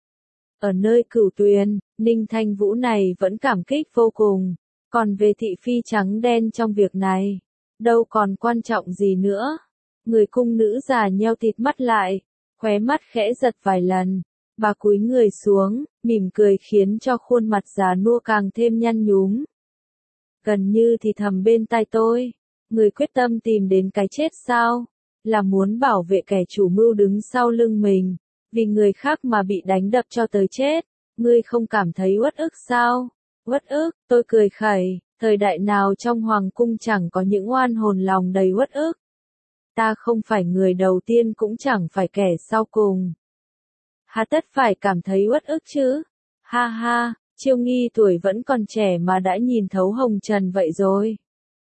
Ở nơi Cửu Tuyền, Ninh Thanh Vũ này vẫn cảm kích vô cùng. Còn về thị phi trắng đen trong việc này, đâu còn quan trọng gì nữa. Người cung nữ già nheo thịt mắt lại, khóe mắt khẽ giật vài lần. Bà cúi người xuống, mỉm cười khiến cho khuôn mặt già nua càng thêm nhăn nhúm. Gần như thì thầm bên tai tôi, người quyết tâm tìm đến cái chết sao? Là muốn bảo vệ kẻ chủ mưu đứng sau lưng mình, vì người khác mà bị đánh đập cho tới chết. Ngươi không cảm thấy uất ức sao? Uất ức, tôi cười khẩy, thời đại nào trong hoàng cung chẳng có những oan hồn lòng đầy uất ức. Ta không phải người đầu tiên cũng chẳng phải kẻ sau cùng. Hà tất phải cảm thấy uất ức chứ? Ha ha, Chiêu Nghi tuổi vẫn còn trẻ mà đã nhìn thấu hồng trần vậy rồi.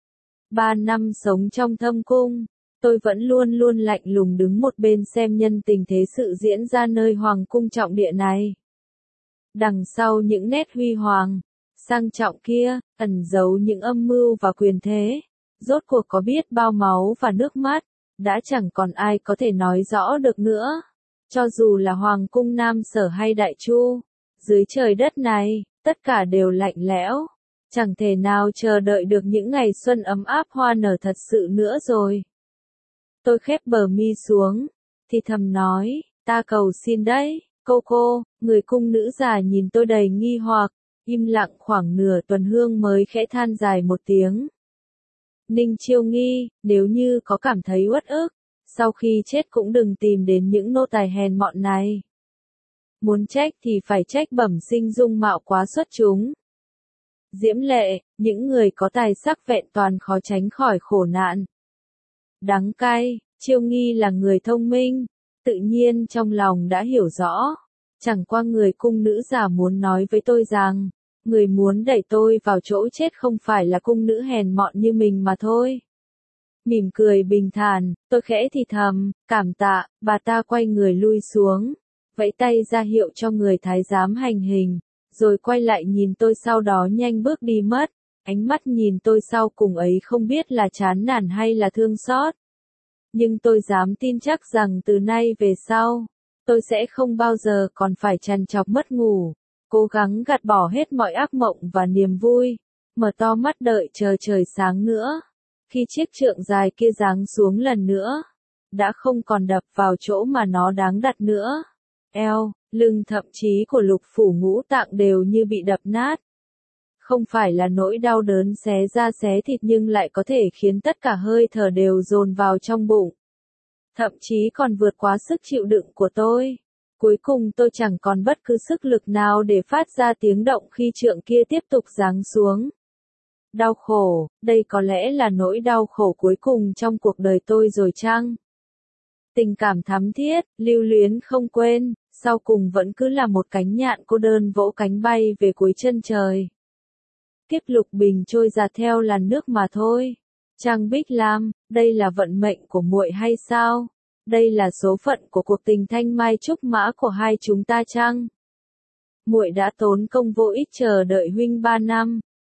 3 năm sống trong thâm cung, tôi vẫn luôn luôn lạnh lùng đứng một bên xem nhân tình thế sự diễn ra nơi hoàng cung trọng địa này. Đằng sau những nét huy hoàng, sang trọng kia, ẩn giấu những âm mưu và quyền thế. Rốt cuộc có biết bao máu và nước mắt, đã chẳng còn ai có thể nói rõ được nữa. Cho dù là hoàng cung Nam Sở hay Đại Chu, dưới trời đất này, tất cả đều lạnh lẽo. Chẳng thể nào chờ đợi được những ngày xuân ấm áp hoa nở thật sự nữa rồi. Tôi khép bờ mi xuống, thì thầm nói, ta cầu xin đấy, cô, người cung nữ già nhìn tôi đầy nghi hoặc, im lặng khoảng nửa tuần hương mới khẽ than dài một tiếng. Ninh Chiêu Nghi, nếu như có cảm thấy uất ức, sau khi chết cũng đừng tìm đến những nô tài hèn mọn này. Muốn trách thì phải trách bẩm sinh dung mạo quá xuất chúng. Diễm lệ, những người có tài sắc vẹn toàn khó tránh khỏi khổ nạn. Đắng cay, Chiêu Nghi là người thông minh, tự nhiên trong lòng đã hiểu rõ. Chẳng qua người cung nữ già muốn nói với tôi rằng, người muốn đẩy tôi vào chỗ chết không phải là cung nữ hèn mọn như mình mà thôi. Mỉm cười bình thản, tôi khẽ thì thầm, cảm tạ, bà ta quay người lui xuống, vẫy tay ra hiệu cho người thái giám hành hình, rồi quay lại nhìn tôi sau đó nhanh bước đi mất. Ánh mắt nhìn tôi sau cùng ấy không biết là chán nản hay là thương xót. Nhưng tôi dám tin chắc rằng từ nay về sau, tôi sẽ không bao giờ còn phải trằn trọc mất ngủ, cố gắng gạt bỏ hết mọi ác mộng và niềm vui, mở to mắt đợi chờ trời sáng nữa. Khi chiếc trượng dài kia giáng xuống lần nữa, đã không còn đập vào chỗ mà nó đáng đặt nữa. Eo, lưng thậm chí của lục phủ ngũ tạng đều như bị đập nát. Không phải là nỗi đau đớn xé da xé thịt nhưng lại có thể khiến tất cả hơi thở đều dồn vào trong bụng. Thậm chí còn vượt quá sức chịu đựng của tôi. Cuối cùng tôi chẳng còn bất cứ sức lực nào để phát ra tiếng động khi trượng kia tiếp tục giáng xuống. Đau khổ, đây có lẽ là nỗi đau khổ cuối cùng trong cuộc đời tôi rồi chăng? Tình cảm thắm thiết, lưu luyến không quên, sau cùng vẫn cứ là một cánh nhạn cô đơn vỗ cánh bay về cuối chân trời. Kiếp lục bình trôi dạt theo làn nước mà thôi. Trang Bích Lam, đây là vận mệnh của muội hay sao? Đây là số phận của cuộc tình thanh mai trúc mã của hai chúng ta chăng? Muội đã tốn công vô ích chờ đợi huynh 3 năm,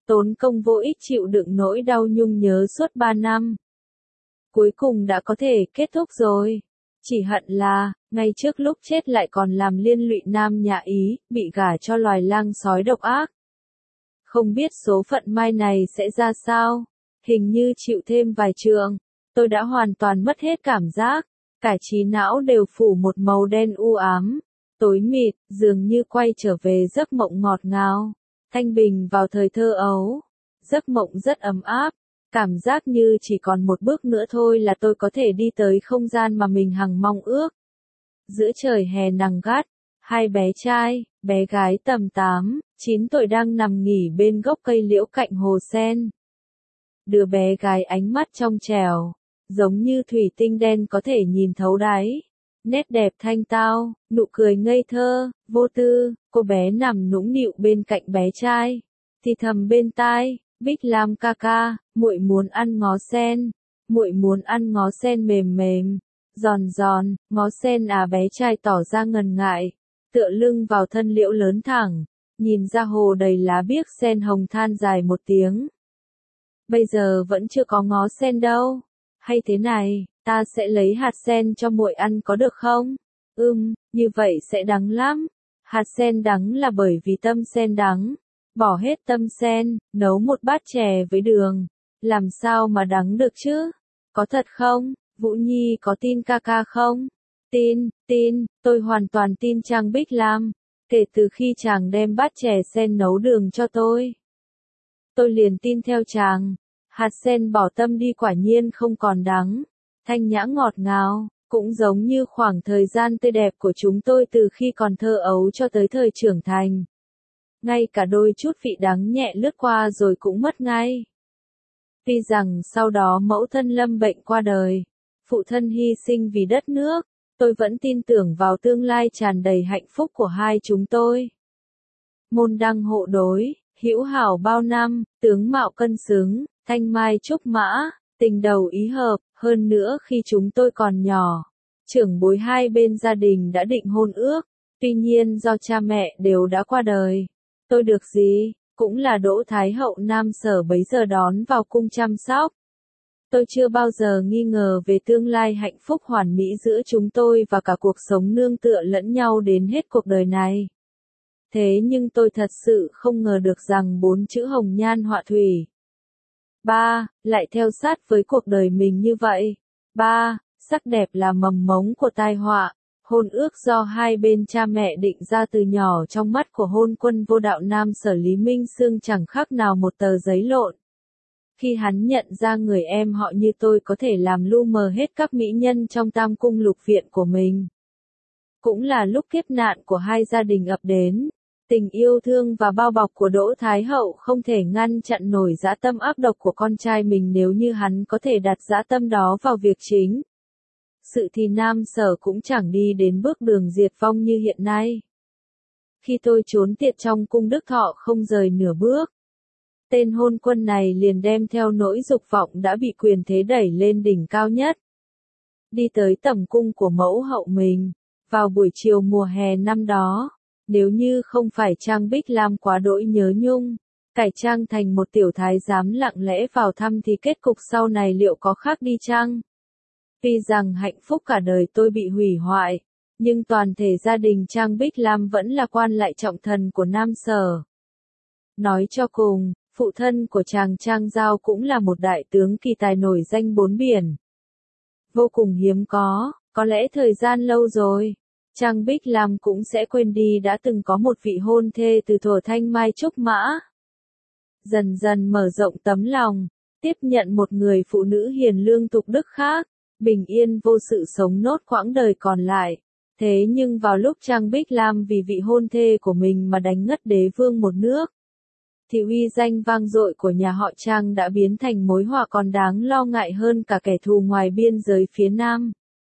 tốn công vô ích chịu đựng nỗi đau nhung nhớ suốt 3 năm. Cuối cùng đã có thể kết thúc rồi. Chỉ hận là, ngay trước lúc chết lại còn làm liên lụy nam nhà Ý, bị gả cho loài lang sói độc ác. Không biết số phận mai này sẽ ra sao, hình như chịu thêm vài trường, tôi đã hoàn toàn mất hết cảm giác, cả trí não đều phủ một màu đen u ám, tối mịt, dường như quay trở về giấc mộng ngọt ngào, thanh bình vào thời thơ ấu. Giấc mộng rất ấm áp, cảm giác như chỉ còn một bước nữa thôi là tôi có thể đi tới không gian mà mình hằng mong ước. Giữa trời hè nắng gắt, hai bé trai, bé gái tầm 8, 9 tuổi đang nằm nghỉ bên gốc cây liễu cạnh hồ sen. Đứa bé gái ánh mắt trong trẻo, giống như thủy tinh đen có thể nhìn thấu đáy. Nét đẹp thanh tao, nụ cười ngây thơ, vô tư, cô bé nằm nũng nịu bên cạnh bé trai. Thì thầm bên tai, Bích Lam ca ca, muội muốn ăn ngó sen, muội muốn ăn ngó sen mềm mềm, giòn giòn, ngó sen à, bé trai tỏ ra ngần ngại, tựa lưng vào thân liễu lớn thẳng, nhìn ra hồ đầy lá biếc sen hồng than dài một tiếng. Bây giờ vẫn chưa có ngó sen đâu, hay thế này, ta sẽ lấy hạt sen cho muội ăn có được không? Như vậy sẽ đắng lắm. Hạt sen đắng là bởi vì tâm sen đắng. Bỏ hết tâm sen, nấu một bát chè với đường. Làm sao mà đắng được chứ? Có thật không? Vũ Nhi có tin ca ca không? Tin, tôi hoàn toàn tin Trang Bích Lam. Kể từ khi chàng đem bát chè sen nấu đường cho tôi liền tin theo chàng. Hạt sen bỏ tâm đi quả nhiên không còn đắng. Thanh nhã ngọt ngào, cũng giống như khoảng thời gian tươi đẹp của chúng tôi từ khi còn thơ ấu cho tới thời trưởng thành. Ngay cả đôi chút vị đắng nhẹ lướt qua rồi cũng mất ngay. Tuy rằng sau đó mẫu thân lâm bệnh qua đời, phụ thân hy sinh vì đất nước, tôi vẫn tin tưởng vào tương lai tràn đầy hạnh phúc của hai chúng tôi. Môn đăng hộ đối, hữu hảo bao năm, tướng mạo cân xứng, thanh mai trúc mã, tình đầu ý hợp, hơn nữa khi chúng tôi còn nhỏ, trưởng bối hai bên gia đình đã định hôn ước, tuy nhiên do cha mẹ đều đã qua đời, tôi được gì, cũng là Đỗ Thái Hậu Nam Sở bấy giờ đón vào cung chăm sóc. Tôi chưa bao giờ nghi ngờ về tương lai hạnh phúc hoàn mỹ giữa chúng tôi và cả cuộc sống nương tựa lẫn nhau đến hết cuộc đời này. Thế nhưng tôi thật sự không ngờ được rằng 4 chữ hồng nhan họa thủy. Lại theo sát với cuộc đời mình như vậy. Sắc đẹp là mầm mống của tai họa. Hôn ước do hai bên cha mẹ định ra từ nhỏ trong mắt của hôn quân vô đạo Nam Sở Lý Minh Sương chẳng khác nào một tờ giấy lộn. Khi hắn nhận ra người em họ như tôi có thể làm lu mờ hết các mỹ nhân trong tam cung lục viện của mình. Cũng là lúc kiếp nạn của hai gia đình ập đến. Tình yêu thương và bao bọc của Đỗ Thái Hậu không thể ngăn chặn nổi dã tâm ác độc của con trai mình nếu như hắn có thể đặt dã tâm đó vào việc chính. Sự thì Nam Sở cũng chẳng đi đến bước đường diệt vong như hiện nay. Khi tôi trốn tiệt trong cung Đức Thọ không rời nửa bước, tên hôn quân này liền đem theo nỗi dục vọng đã bị quyền thế đẩy lên đỉnh cao nhất. Đi tới tầm cung của mẫu hậu mình, vào buổi chiều mùa hè năm đó. Nếu như không phải Trang Bích Lam quá đỗi nhớ nhung, cải trang thành một tiểu thái giám lặng lẽ vào thăm thì kết cục sau này liệu có khác đi chăng? Tuy rằng hạnh phúc cả đời tôi bị hủy hoại, nhưng toàn thể gia đình Trang Bích Lam vẫn là quan lại trọng thần của Nam Sở. Nói cho cùng, phụ thân của chàng Trang Giao cũng là một đại tướng kỳ tài nổi danh bốn biển. Vô cùng hiếm có lẽ thời gian lâu rồi. Trang Bích Lam cũng sẽ quên đi đã từng có một vị hôn thê từ thuở thanh mai trúc mã. Dần dần mở rộng tấm lòng, tiếp nhận một người phụ nữ hiền lương tục đức khác, bình yên vô sự sống nốt quãng đời còn lại. Thế nhưng vào lúc Trang Bích Lam vì vị hôn thê của mình mà đánh ngất đế vương một nước, thì uy danh vang dội của nhà họ Trang đã biến thành mối họa còn đáng lo ngại hơn cả kẻ thù ngoài biên giới phía Nam.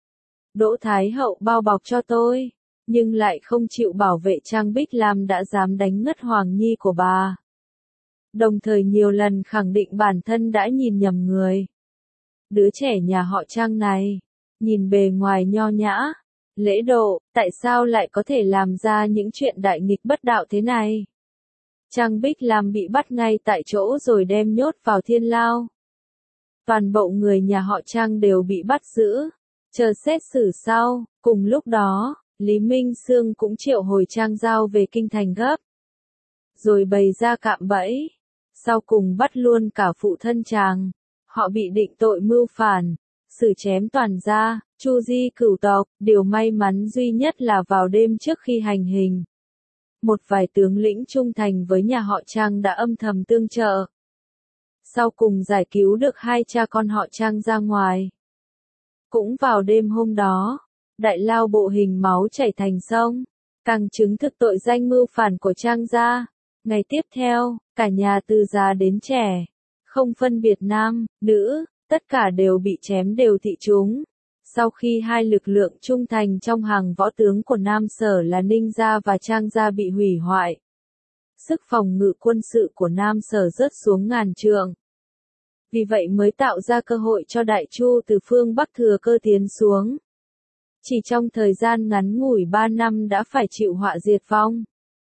Đỗ Thái Hậu bao bọc cho tôi, nhưng lại không chịu bảo vệ Trang Bích Lam đã dám đánh ngất Hoàng Nhi của bà. Đồng thời nhiều lần khẳng định bản thân đã nhìn nhầm người. Đứa trẻ nhà họ Trang này, nhìn bề ngoài nho nhã, lễ độ, tại sao lại có thể làm ra những chuyện đại nghịch bất đạo thế này? Trang Bích Lam bị bắt ngay tại chỗ rồi đem nhốt vào thiên lao. Toàn bộ người nhà họ Trang đều bị bắt giữ, chờ xét xử sau. Cùng lúc đó, Lý Minh Xương cũng triệu hồi Trang Giao về kinh thành gấp, rồi bày ra cạm bẫy, sau cùng bắt luôn cả phụ thân chàng. Họ bị định tội mưu phản, xử chém toàn gia, chu di cửu tộc. Điều may mắn duy nhất là vào đêm trước khi hành hình, một vài tướng lĩnh trung thành với nhà họ Trang đã âm thầm tương trợ, sau cùng giải cứu được hai cha con họ Trang ra ngoài. Cũng vào đêm hôm đó, đại lao bộ hình máu chảy thành sông, càng chứng thực tội danh mưu phản của Trang gia. Ngày tiếp theo, cả nhà từ già đến trẻ, không phân biệt nam, nữ, tất cả đều bị chém đều thị chúng. Sau khi hai lực lượng trung thành trong hàng võ tướng của Nam Sở là Ninh gia và Trang gia bị hủy hoại, sức phòng ngự quân sự của Nam Sở rớt xuống ngàn trượng. Vì vậy mới tạo ra cơ hội cho Đại Chu từ phương Bắc thừa cơ tiến xuống. Chỉ trong thời gian ngắn ngủi 3 năm đã phải chịu họa diệt vong.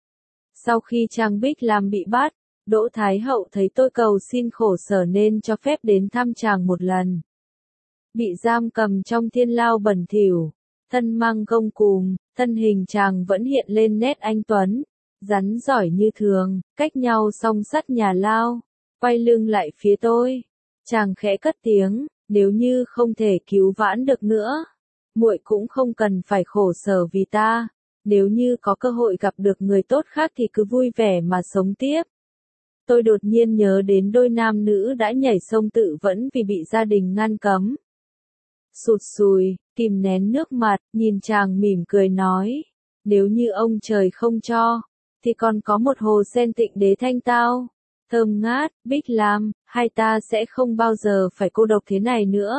Sau khi Trang Bích Lam bị bắt, Đỗ Thái Hậu thấy tôi cầu xin khổ sở nên cho phép đến thăm chàng một lần. Bị giam cầm trong thiên lao bẩn thỉu, thân mang gông cùm, thân hình chàng vẫn hiện lên nét anh tuấn, rắn giỏi như thường. Cách nhau song sắt nhà lao, quay lưng lại phía tôi, chàng khẽ cất tiếng, nếu như không thể cứu vãn được nữa, muội cũng không cần phải khổ sở vì ta. Nếu như có cơ hội gặp được người tốt khác thì cứ vui vẻ mà sống tiếp. Tôi đột nhiên nhớ đến đôi nam nữ đã nhảy sông tự vẫn vì bị gia đình ngăn cấm. Sụt sùi, kìm nén nước mặt, nhìn chàng mỉm cười nói, nếu như ông trời không cho, thì còn có một hồ sen Tịnh Đế thanh tao, thơm ngát. Bích Lam, hai ta sẽ không bao giờ phải cô độc thế này nữa.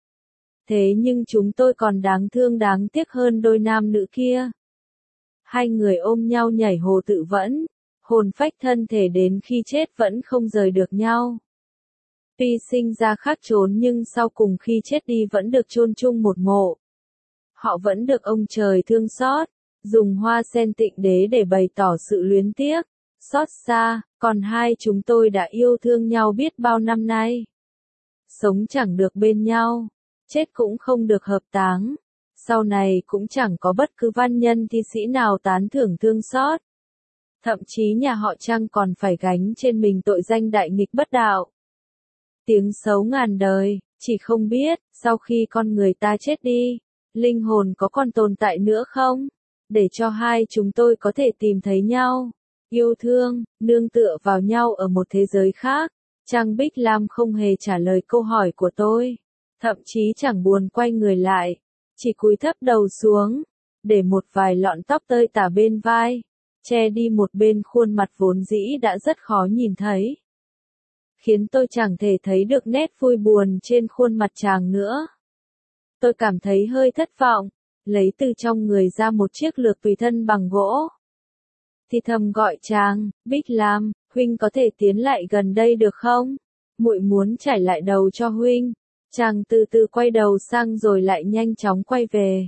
Thế nhưng chúng tôi còn đáng thương đáng tiếc hơn đôi nam nữ kia. Hai người ôm nhau nhảy hồ tự vẫn, hồn phách thân thể đến khi chết vẫn không rời được nhau. Tuy sinh ra khác chốn nhưng sau cùng khi chết đi vẫn được chôn chung một mộ. Họ vẫn được ông trời thương xót, dùng hoa sen Tịnh Đế để bày tỏ sự luyến tiếc, xót xa. Còn hai chúng tôi đã yêu thương nhau biết bao năm nay. Sống chẳng được bên nhau, chết cũng không được hợp táng. Sau này cũng chẳng có bất cứ văn nhân thi sĩ nào tán thưởng thương xót. Thậm chí nhà họ Trang còn phải gánh trên mình tội danh đại nghịch bất đạo. Tiếng xấu ngàn đời, chỉ không biết, sau khi con người ta chết đi, linh hồn có còn tồn tại nữa không? Để cho hai chúng tôi có thể tìm thấy nhau, yêu thương, nương tựa vào nhau ở một thế giới khác. Trang Bích Lam không hề trả lời câu hỏi của tôi, thậm chí chẳng buồn quay người lại, chỉ cúi thấp đầu xuống, để một vài lọn tóc tơi tả bên vai, che đi một bên khuôn mặt vốn dĩ đã rất khó nhìn thấy, khiến tôi chẳng thể thấy được nét vui buồn trên khuôn mặt chàng nữa. Tôi cảm thấy hơi thất vọng, lấy từ trong người ra một chiếc lược tùy thân bằng gỗ. Thì thầm gọi chàng, Bích Lam, huynh có thể tiến lại gần đây được không? Muội muốn trải lại đầu cho huynh. Chàng từ từ quay đầu sang rồi lại nhanh chóng quay về.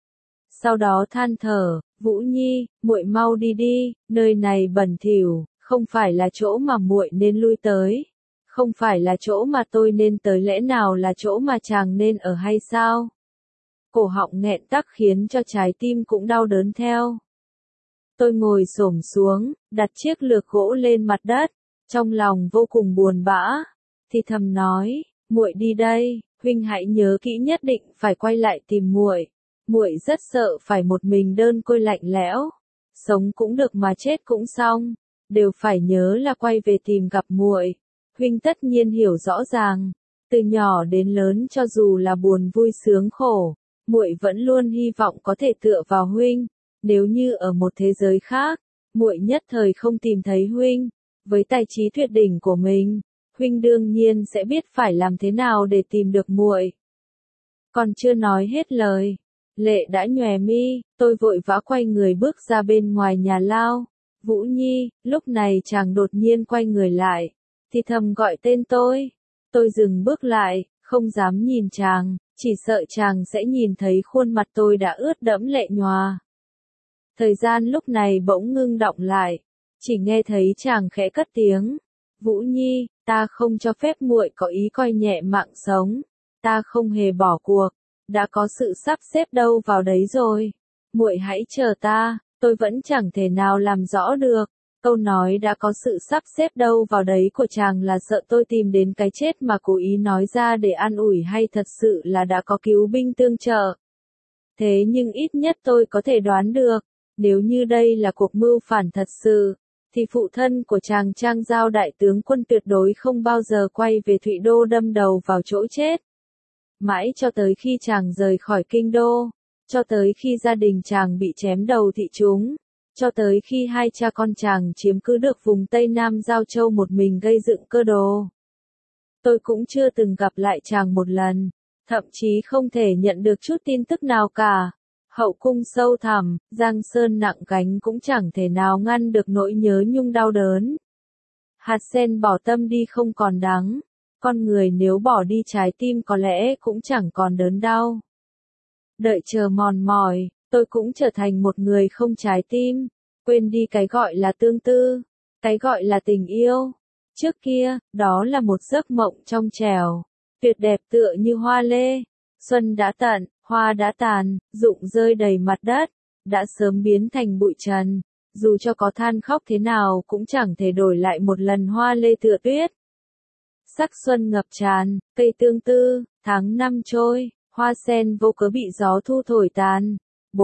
Sau đó than thở, Vũ Nhi, muội mau đi đi, nơi này bẩn thỉu, không phải là chỗ mà muội nên lui tới. Không phải là chỗ mà tôi nên tới, lẽ nào là chỗ mà chàng nên ở hay sao? Cổ họng nghẹn tắc khiến cho trái tim cũng đau đớn theo. Tôi ngồi xổm xuống, đặt chiếc lược gỗ lên mặt đất, trong lòng vô cùng buồn bã, thì thầm nói, muội đi đây, huynh hãy nhớ kỹ nhất định phải quay lại tìm muội. Muội rất sợ phải một mình đơn côi lạnh lẽo, sống cũng được mà chết cũng xong, đều phải nhớ là quay về tìm gặp muội. Huynh tất nhiên hiểu rõ ràng, từ nhỏ đến lớn cho dù là buồn vui sướng khổ, muội vẫn luôn hy vọng có thể tựa vào huynh. Nếu như ở một thế giới khác, muội nhất thời không tìm thấy huynh, với tài trí tuyệt đỉnh của mình, huynh đương nhiên sẽ biết phải làm thế nào để tìm được muội. Còn chưa nói hết lời, lệ đã nhòe mi, tôi vội vã quay người bước ra bên ngoài nhà lao. Vũ Nhi, lúc này chàng đột nhiên quay người lại, thì thầm gọi tên tôi. Tôi dừng bước lại, không dám nhìn chàng, chỉ sợ chàng sẽ nhìn thấy khuôn mặt tôi đã ướt đẫm lệ nhòa. Thời gian lúc này bỗng ngưng đọng lại, Chỉ nghe thấy chàng khẽ cất tiếng. Vũ Nhi, ta không cho phép muội có ý coi nhẹ mạng sống. Ta không hề bỏ cuộc. Đã có sự sắp xếp đâu vào đấy rồi. Muội hãy chờ ta, tôi vẫn chẳng thể nào làm rõ được. Câu nói đã có sự sắp xếp đâu vào đấy của chàng là sợ tôi tìm đến cái chết mà cố ý nói ra để an ủi hay thật sự là đã có cứu binh tương trợ. Thế nhưng ít nhất tôi có thể đoán được, nếu như đây là cuộc mưu phản thật sự, thì phụ thân của chàng Trang Giao đại tướng quân tuyệt đối không bao giờ quay về Thụy Đô đâm đầu vào chỗ chết. Mãi cho tới khi chàng rời khỏi kinh đô, cho tới khi gia đình chàng bị chém đầu thị chúng, cho tới khi hai cha con chàng chiếm cứ được vùng Tây Nam Giao Châu một mình gây dựng cơ đồ. Tôi cũng chưa từng gặp lại chàng một lần, thậm chí không thể nhận được chút tin tức nào cả. Hậu cung sâu thẳm, giang sơn nặng gánh cũng chẳng thể nào ngăn được nỗi nhớ nhung đau đớn. Hạt sen bỏ tâm đi không còn đắng, con người nếu bỏ đi trái tim có lẽ cũng chẳng còn đớn đau. Đợi chờ mòn mỏi, tôi cũng trở thành một người không trái tim, quên đi cái gọi là tương tư, cái gọi là tình yêu. Trước kia, đó là một giấc mộng trong trẻo, tuyệt đẹp tựa như hoa lê. Xuân đã tận, hoa đã tàn, rụng rơi đầy mặt đất, đã sớm biến thành bụi trần. Dù cho có than khóc thế nào cũng chẳng thể đổi lại một lần hoa lê tựa tuyết. Sắc xuân ngập tràn, cây tương tư, tháng năm trôi, hoa sen vô cớ bị gió thu thổi tàn.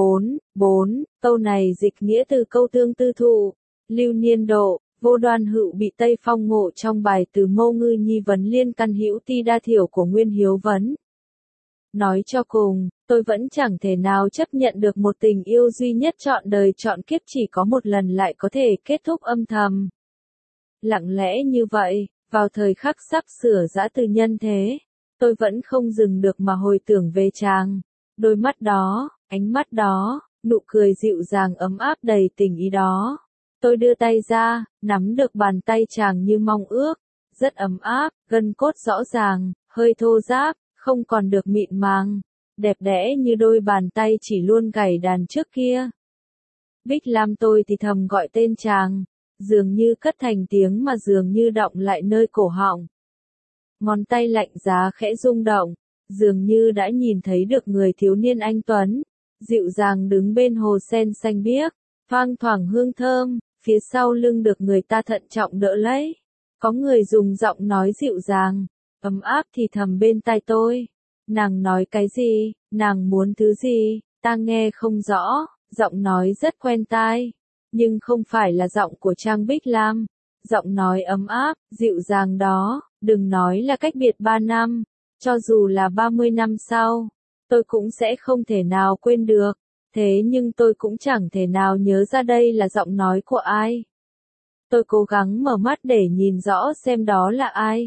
4. Câu này dịch nghĩa từ câu tương tư thụ, lưu niên độ, vô đoan hữu bị Tây Phong ngộ trong bài từ Mâu Ngư Nhi vấn liên căn hữu ti đa thiểu của Nguyên Hiếu Vấn. Nói cho cùng, tôi vẫn chẳng thể nào chấp nhận được một tình yêu duy nhất trọn đời trọn kiếp chỉ có một lần lại có thể kết thúc âm thầm. Lặng lẽ như vậy, vào thời khắc sắp sửa giã từ nhân thế, tôi vẫn không dừng được mà hồi tưởng về chàng. Đôi mắt đó, ánh mắt đó, nụ cười dịu dàng ấm áp đầy tình ý đó. Tôi đưa tay ra, nắm được bàn tay chàng như mong ước, rất ấm áp, gân cốt rõ ràng, hơi thô ráp, không còn được mịn màng, đẹp đẽ như đôi bàn tay chỉ luôn gảy đàn trước kia. Bích Lam tôi thì thầm gọi tên chàng, dường như cất thành tiếng mà dường như đọng lại nơi cổ họng. Ngón tay lạnh giá khẽ rung động, dường như đã nhìn thấy được người thiếu niên anh tuấn, dịu dàng đứng bên hồ sen xanh biếc, thoang thoảng hương thơm, phía sau lưng được người ta thận trọng đỡ lấy. Có người dùng giọng nói dịu dàng, ấm áp thì thầm bên tai tôi. Nàng nói cái gì, nàng muốn thứ gì, ta nghe không rõ, giọng nói rất quen tai. Nhưng không phải là giọng của Trang Bích Lam. Giọng nói ấm áp, dịu dàng đó, đừng nói là cách biệt 3 năm, cho dù là 30 năm sau, tôi cũng sẽ không thể nào quên được. Thế nhưng tôi cũng chẳng thể nào nhớ ra đây là giọng nói của ai. Tôi cố gắng mở mắt để nhìn rõ xem đó là ai.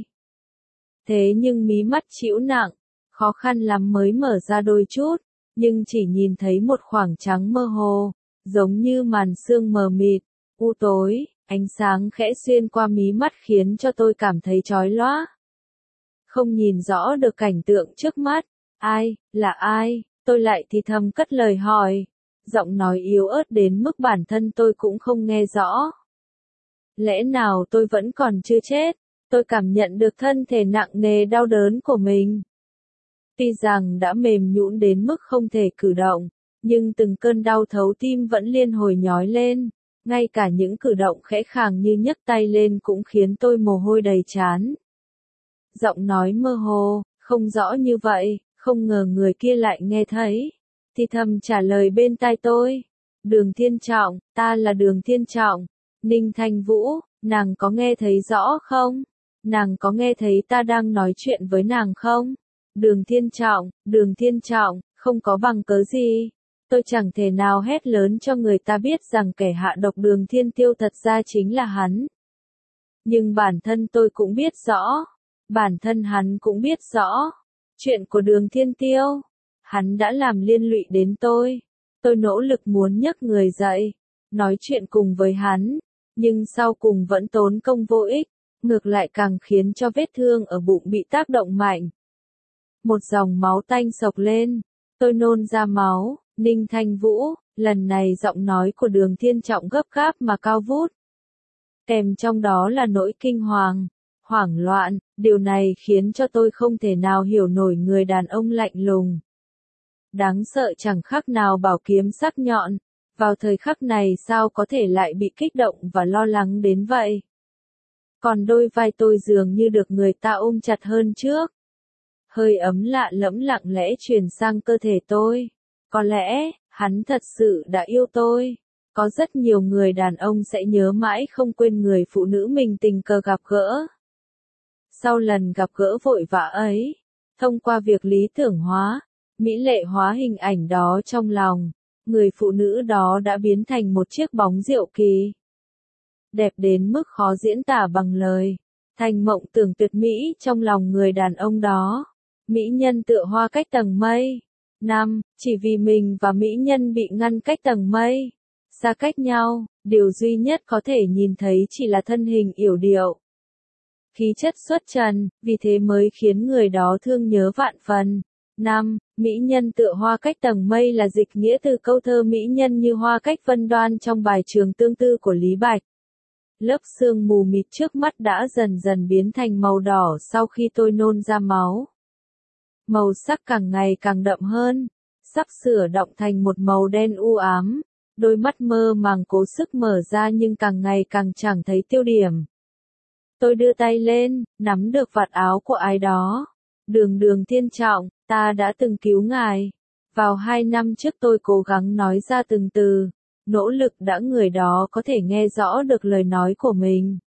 Thế nhưng mí mắt chịu nặng, khó khăn lắm mới mở ra đôi chút, nhưng chỉ nhìn thấy một khoảng trắng mơ hồ, giống như màn sương mờ mịt, u tối, ánh sáng khẽ xuyên qua mí mắt khiến cho tôi cảm thấy chói lóa. Không nhìn rõ được cảnh tượng trước mắt, ai, là ai, tôi lại thì thầm cất lời hỏi, giọng nói yếu ớt đến mức bản thân tôi cũng không nghe rõ. Lẽ nào tôi vẫn còn chưa chết? Tôi cảm nhận được thân thể nặng nề đau đớn của mình. Tuy rằng đã mềm nhũn đến mức không thể cử động, nhưng từng cơn đau thấu tim vẫn liên hồi nhói lên. Ngay cả những cử động khẽ khàng như nhấc tay lên cũng khiến tôi mồ hôi đầy trán. Giọng nói mơ hồ, không rõ như vậy, không ngờ người kia lại nghe thấy. Thì thầm trả lời bên tai tôi. Đường Thiên Trọng, ta là Đường Thiên Trọng. Ninh Thanh Vũ, nàng có nghe thấy rõ không? Nàng có nghe thấy ta đang nói chuyện với nàng không? Đường Thiên Trọng, không có bằng cớ gì. Tôi chẳng thể nào hét lớn cho người ta biết rằng kẻ hạ độc Đường Thiên Tiêu thật ra chính là hắn. Nhưng bản thân tôi cũng biết rõ. Bản thân hắn cũng biết rõ. Chuyện của Đường Thiên Tiêu. Hắn đã làm liên lụy đến tôi. Tôi nỗ lực muốn nhấc người dậy. Nói chuyện cùng với hắn. Nhưng sau cùng vẫn tốn công vô ích. Ngược lại càng khiến cho vết thương ở bụng bị tác động mạnh. Một dòng máu tanh sộc lên. Tôi nôn ra máu. Ninh Thanh Vũ, lần này giọng nói của Đường Thiên Trọng gấp gáp mà cao vút. kèm trong đó là nỗi kinh hoàng, hoảng loạn, điều này khiến cho tôi không thể nào hiểu nổi người đàn ông lạnh lùng. Đáng sợ chẳng khác nào bảo kiếm sắc nhọn, vào thời khắc này sao có thể lại bị kích động và lo lắng đến vậy. Còn đôi vai tôi dường như được người ta ôm chặt hơn trước. Hơi ấm lạ lẫm lặng lẽ truyền sang cơ thể tôi. Có lẽ, hắn thật sự đã yêu tôi. Có rất nhiều người đàn ông sẽ nhớ mãi không quên người phụ nữ mình tình cờ gặp gỡ. Sau lần gặp gỡ vội vã ấy, thông qua việc lý tưởng hóa, mỹ lệ hóa hình ảnh đó trong lòng, người phụ nữ đó đã biến thành một chiếc bóng diệu kỳ. Đẹp đến mức khó diễn tả bằng lời, thành mộng tưởng tuyệt mỹ trong lòng người đàn ông đó. Mỹ nhân tựa hoa cách tầng mây. 5. Chỉ vì mình và mỹ nhân bị ngăn cách tầng mây, xa cách nhau, điều duy nhất có thể nhìn thấy chỉ là thân hình yểu điệu. Khí chất xuất trần, vì thế mới khiến người đó thương nhớ vạn phần. 5. Mỹ nhân tựa hoa cách tầng mây là dịch nghĩa từ câu thơ mỹ nhân như hoa cách vân đoan trong bài Trường Tương Tư của Lý Bạch. Lớp sương mù mịt trước mắt đã dần dần biến thành màu đỏ sau khi tôi nôn ra máu. Màu sắc càng ngày càng đậm hơn, sắp sửa động thành một màu đen u ám, đôi mắt mơ màng cố sức mở ra nhưng càng ngày càng chẳng thấy tiêu điểm. Tôi đưa tay lên, nắm được vạt áo của ai đó. Đường Đường Thiên Trọng, ta đã từng cứu ngài. Vào 2 năm trước tôi cố gắng nói ra từng từ, nỗ lực đã người đó có thể nghe rõ được lời nói của mình.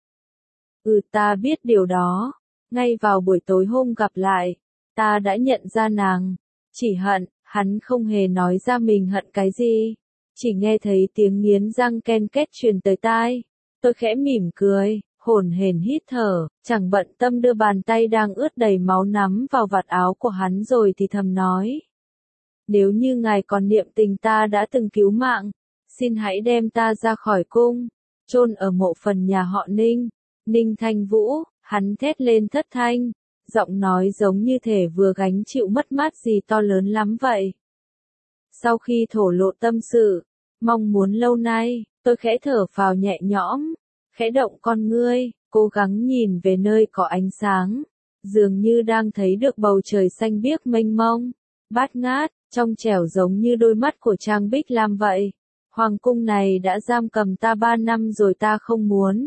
Ta biết điều đó. Ngay vào buổi tối hôm gặp lại, ta đã nhận ra nàng. Chỉ hận, hắn không hề nói ra mình hận cái gì. Chỉ nghe thấy tiếng nghiến răng ken két truyền tới tai. Tôi khẽ mỉm cười, hổn hển hít thở, chẳng bận tâm đưa bàn tay đang ướt đầy máu nắm vào vạt áo của hắn rồi thì thầm nói. Nếu như ngài còn niệm tình ta đã từng cứu mạng, xin hãy đem ta ra khỏi cung, chôn ở mộ phần nhà họ Ninh. Ninh Thanh Vũ, hắn thét lên thất thanh, giọng nói giống như thể vừa gánh chịu mất mát gì to lớn lắm vậy. Sau khi thổ lộ tâm sự, mong muốn lâu nay, tôi khẽ thở phào nhẹ nhõm, khẽ động con ngươi, cố gắng nhìn về nơi có ánh sáng, dường như đang thấy được bầu trời xanh biếc mênh mông, bát ngát, trong trẻo giống như đôi mắt của Trang Bích Lam vậy. Hoàng cung này đã giam cầm ta 3 năm rồi, ta không muốn.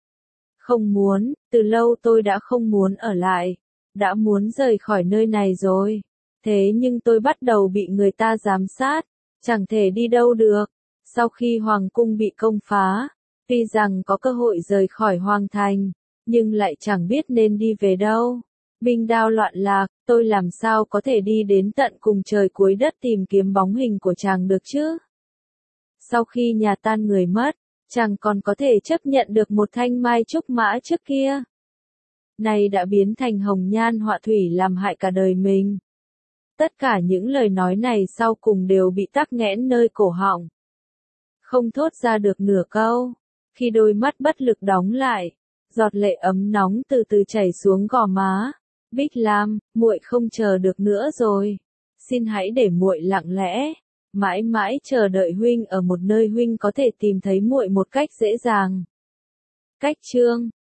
Không muốn, từ lâu tôi đã không muốn ở lại, đã muốn rời khỏi nơi này rồi. Thế nhưng tôi bắt đầu bị người ta giám sát, chẳng thể đi đâu được. Sau khi hoàng cung bị công phá, tuy rằng có cơ hội rời khỏi hoàng thành, nhưng lại chẳng biết nên đi về đâu. Binh đao loạn lạc, tôi làm sao có thể đi đến tận cùng trời cuối đất tìm kiếm bóng hình của chàng được chứ? Sau khi nhà tan người mất, chàng còn có thể chấp nhận được một thanh mai trúc mã trước kia. Này đã biến thành hồng nhan họa thủy làm hại cả đời mình. Tất cả những lời nói này sau cùng đều bị tắc nghẽn nơi cổ họng. Không thốt ra được nửa câu. Khi đôi mắt bất lực đóng lại, giọt lệ ấm nóng từ từ chảy xuống gò má. Bích Lam, muội không chờ được nữa rồi. Xin hãy để muội lặng lẽ, mãi mãi chờ đợi huynh ở một nơi huynh có thể tìm thấy muội một cách dễ dàng. Cách chương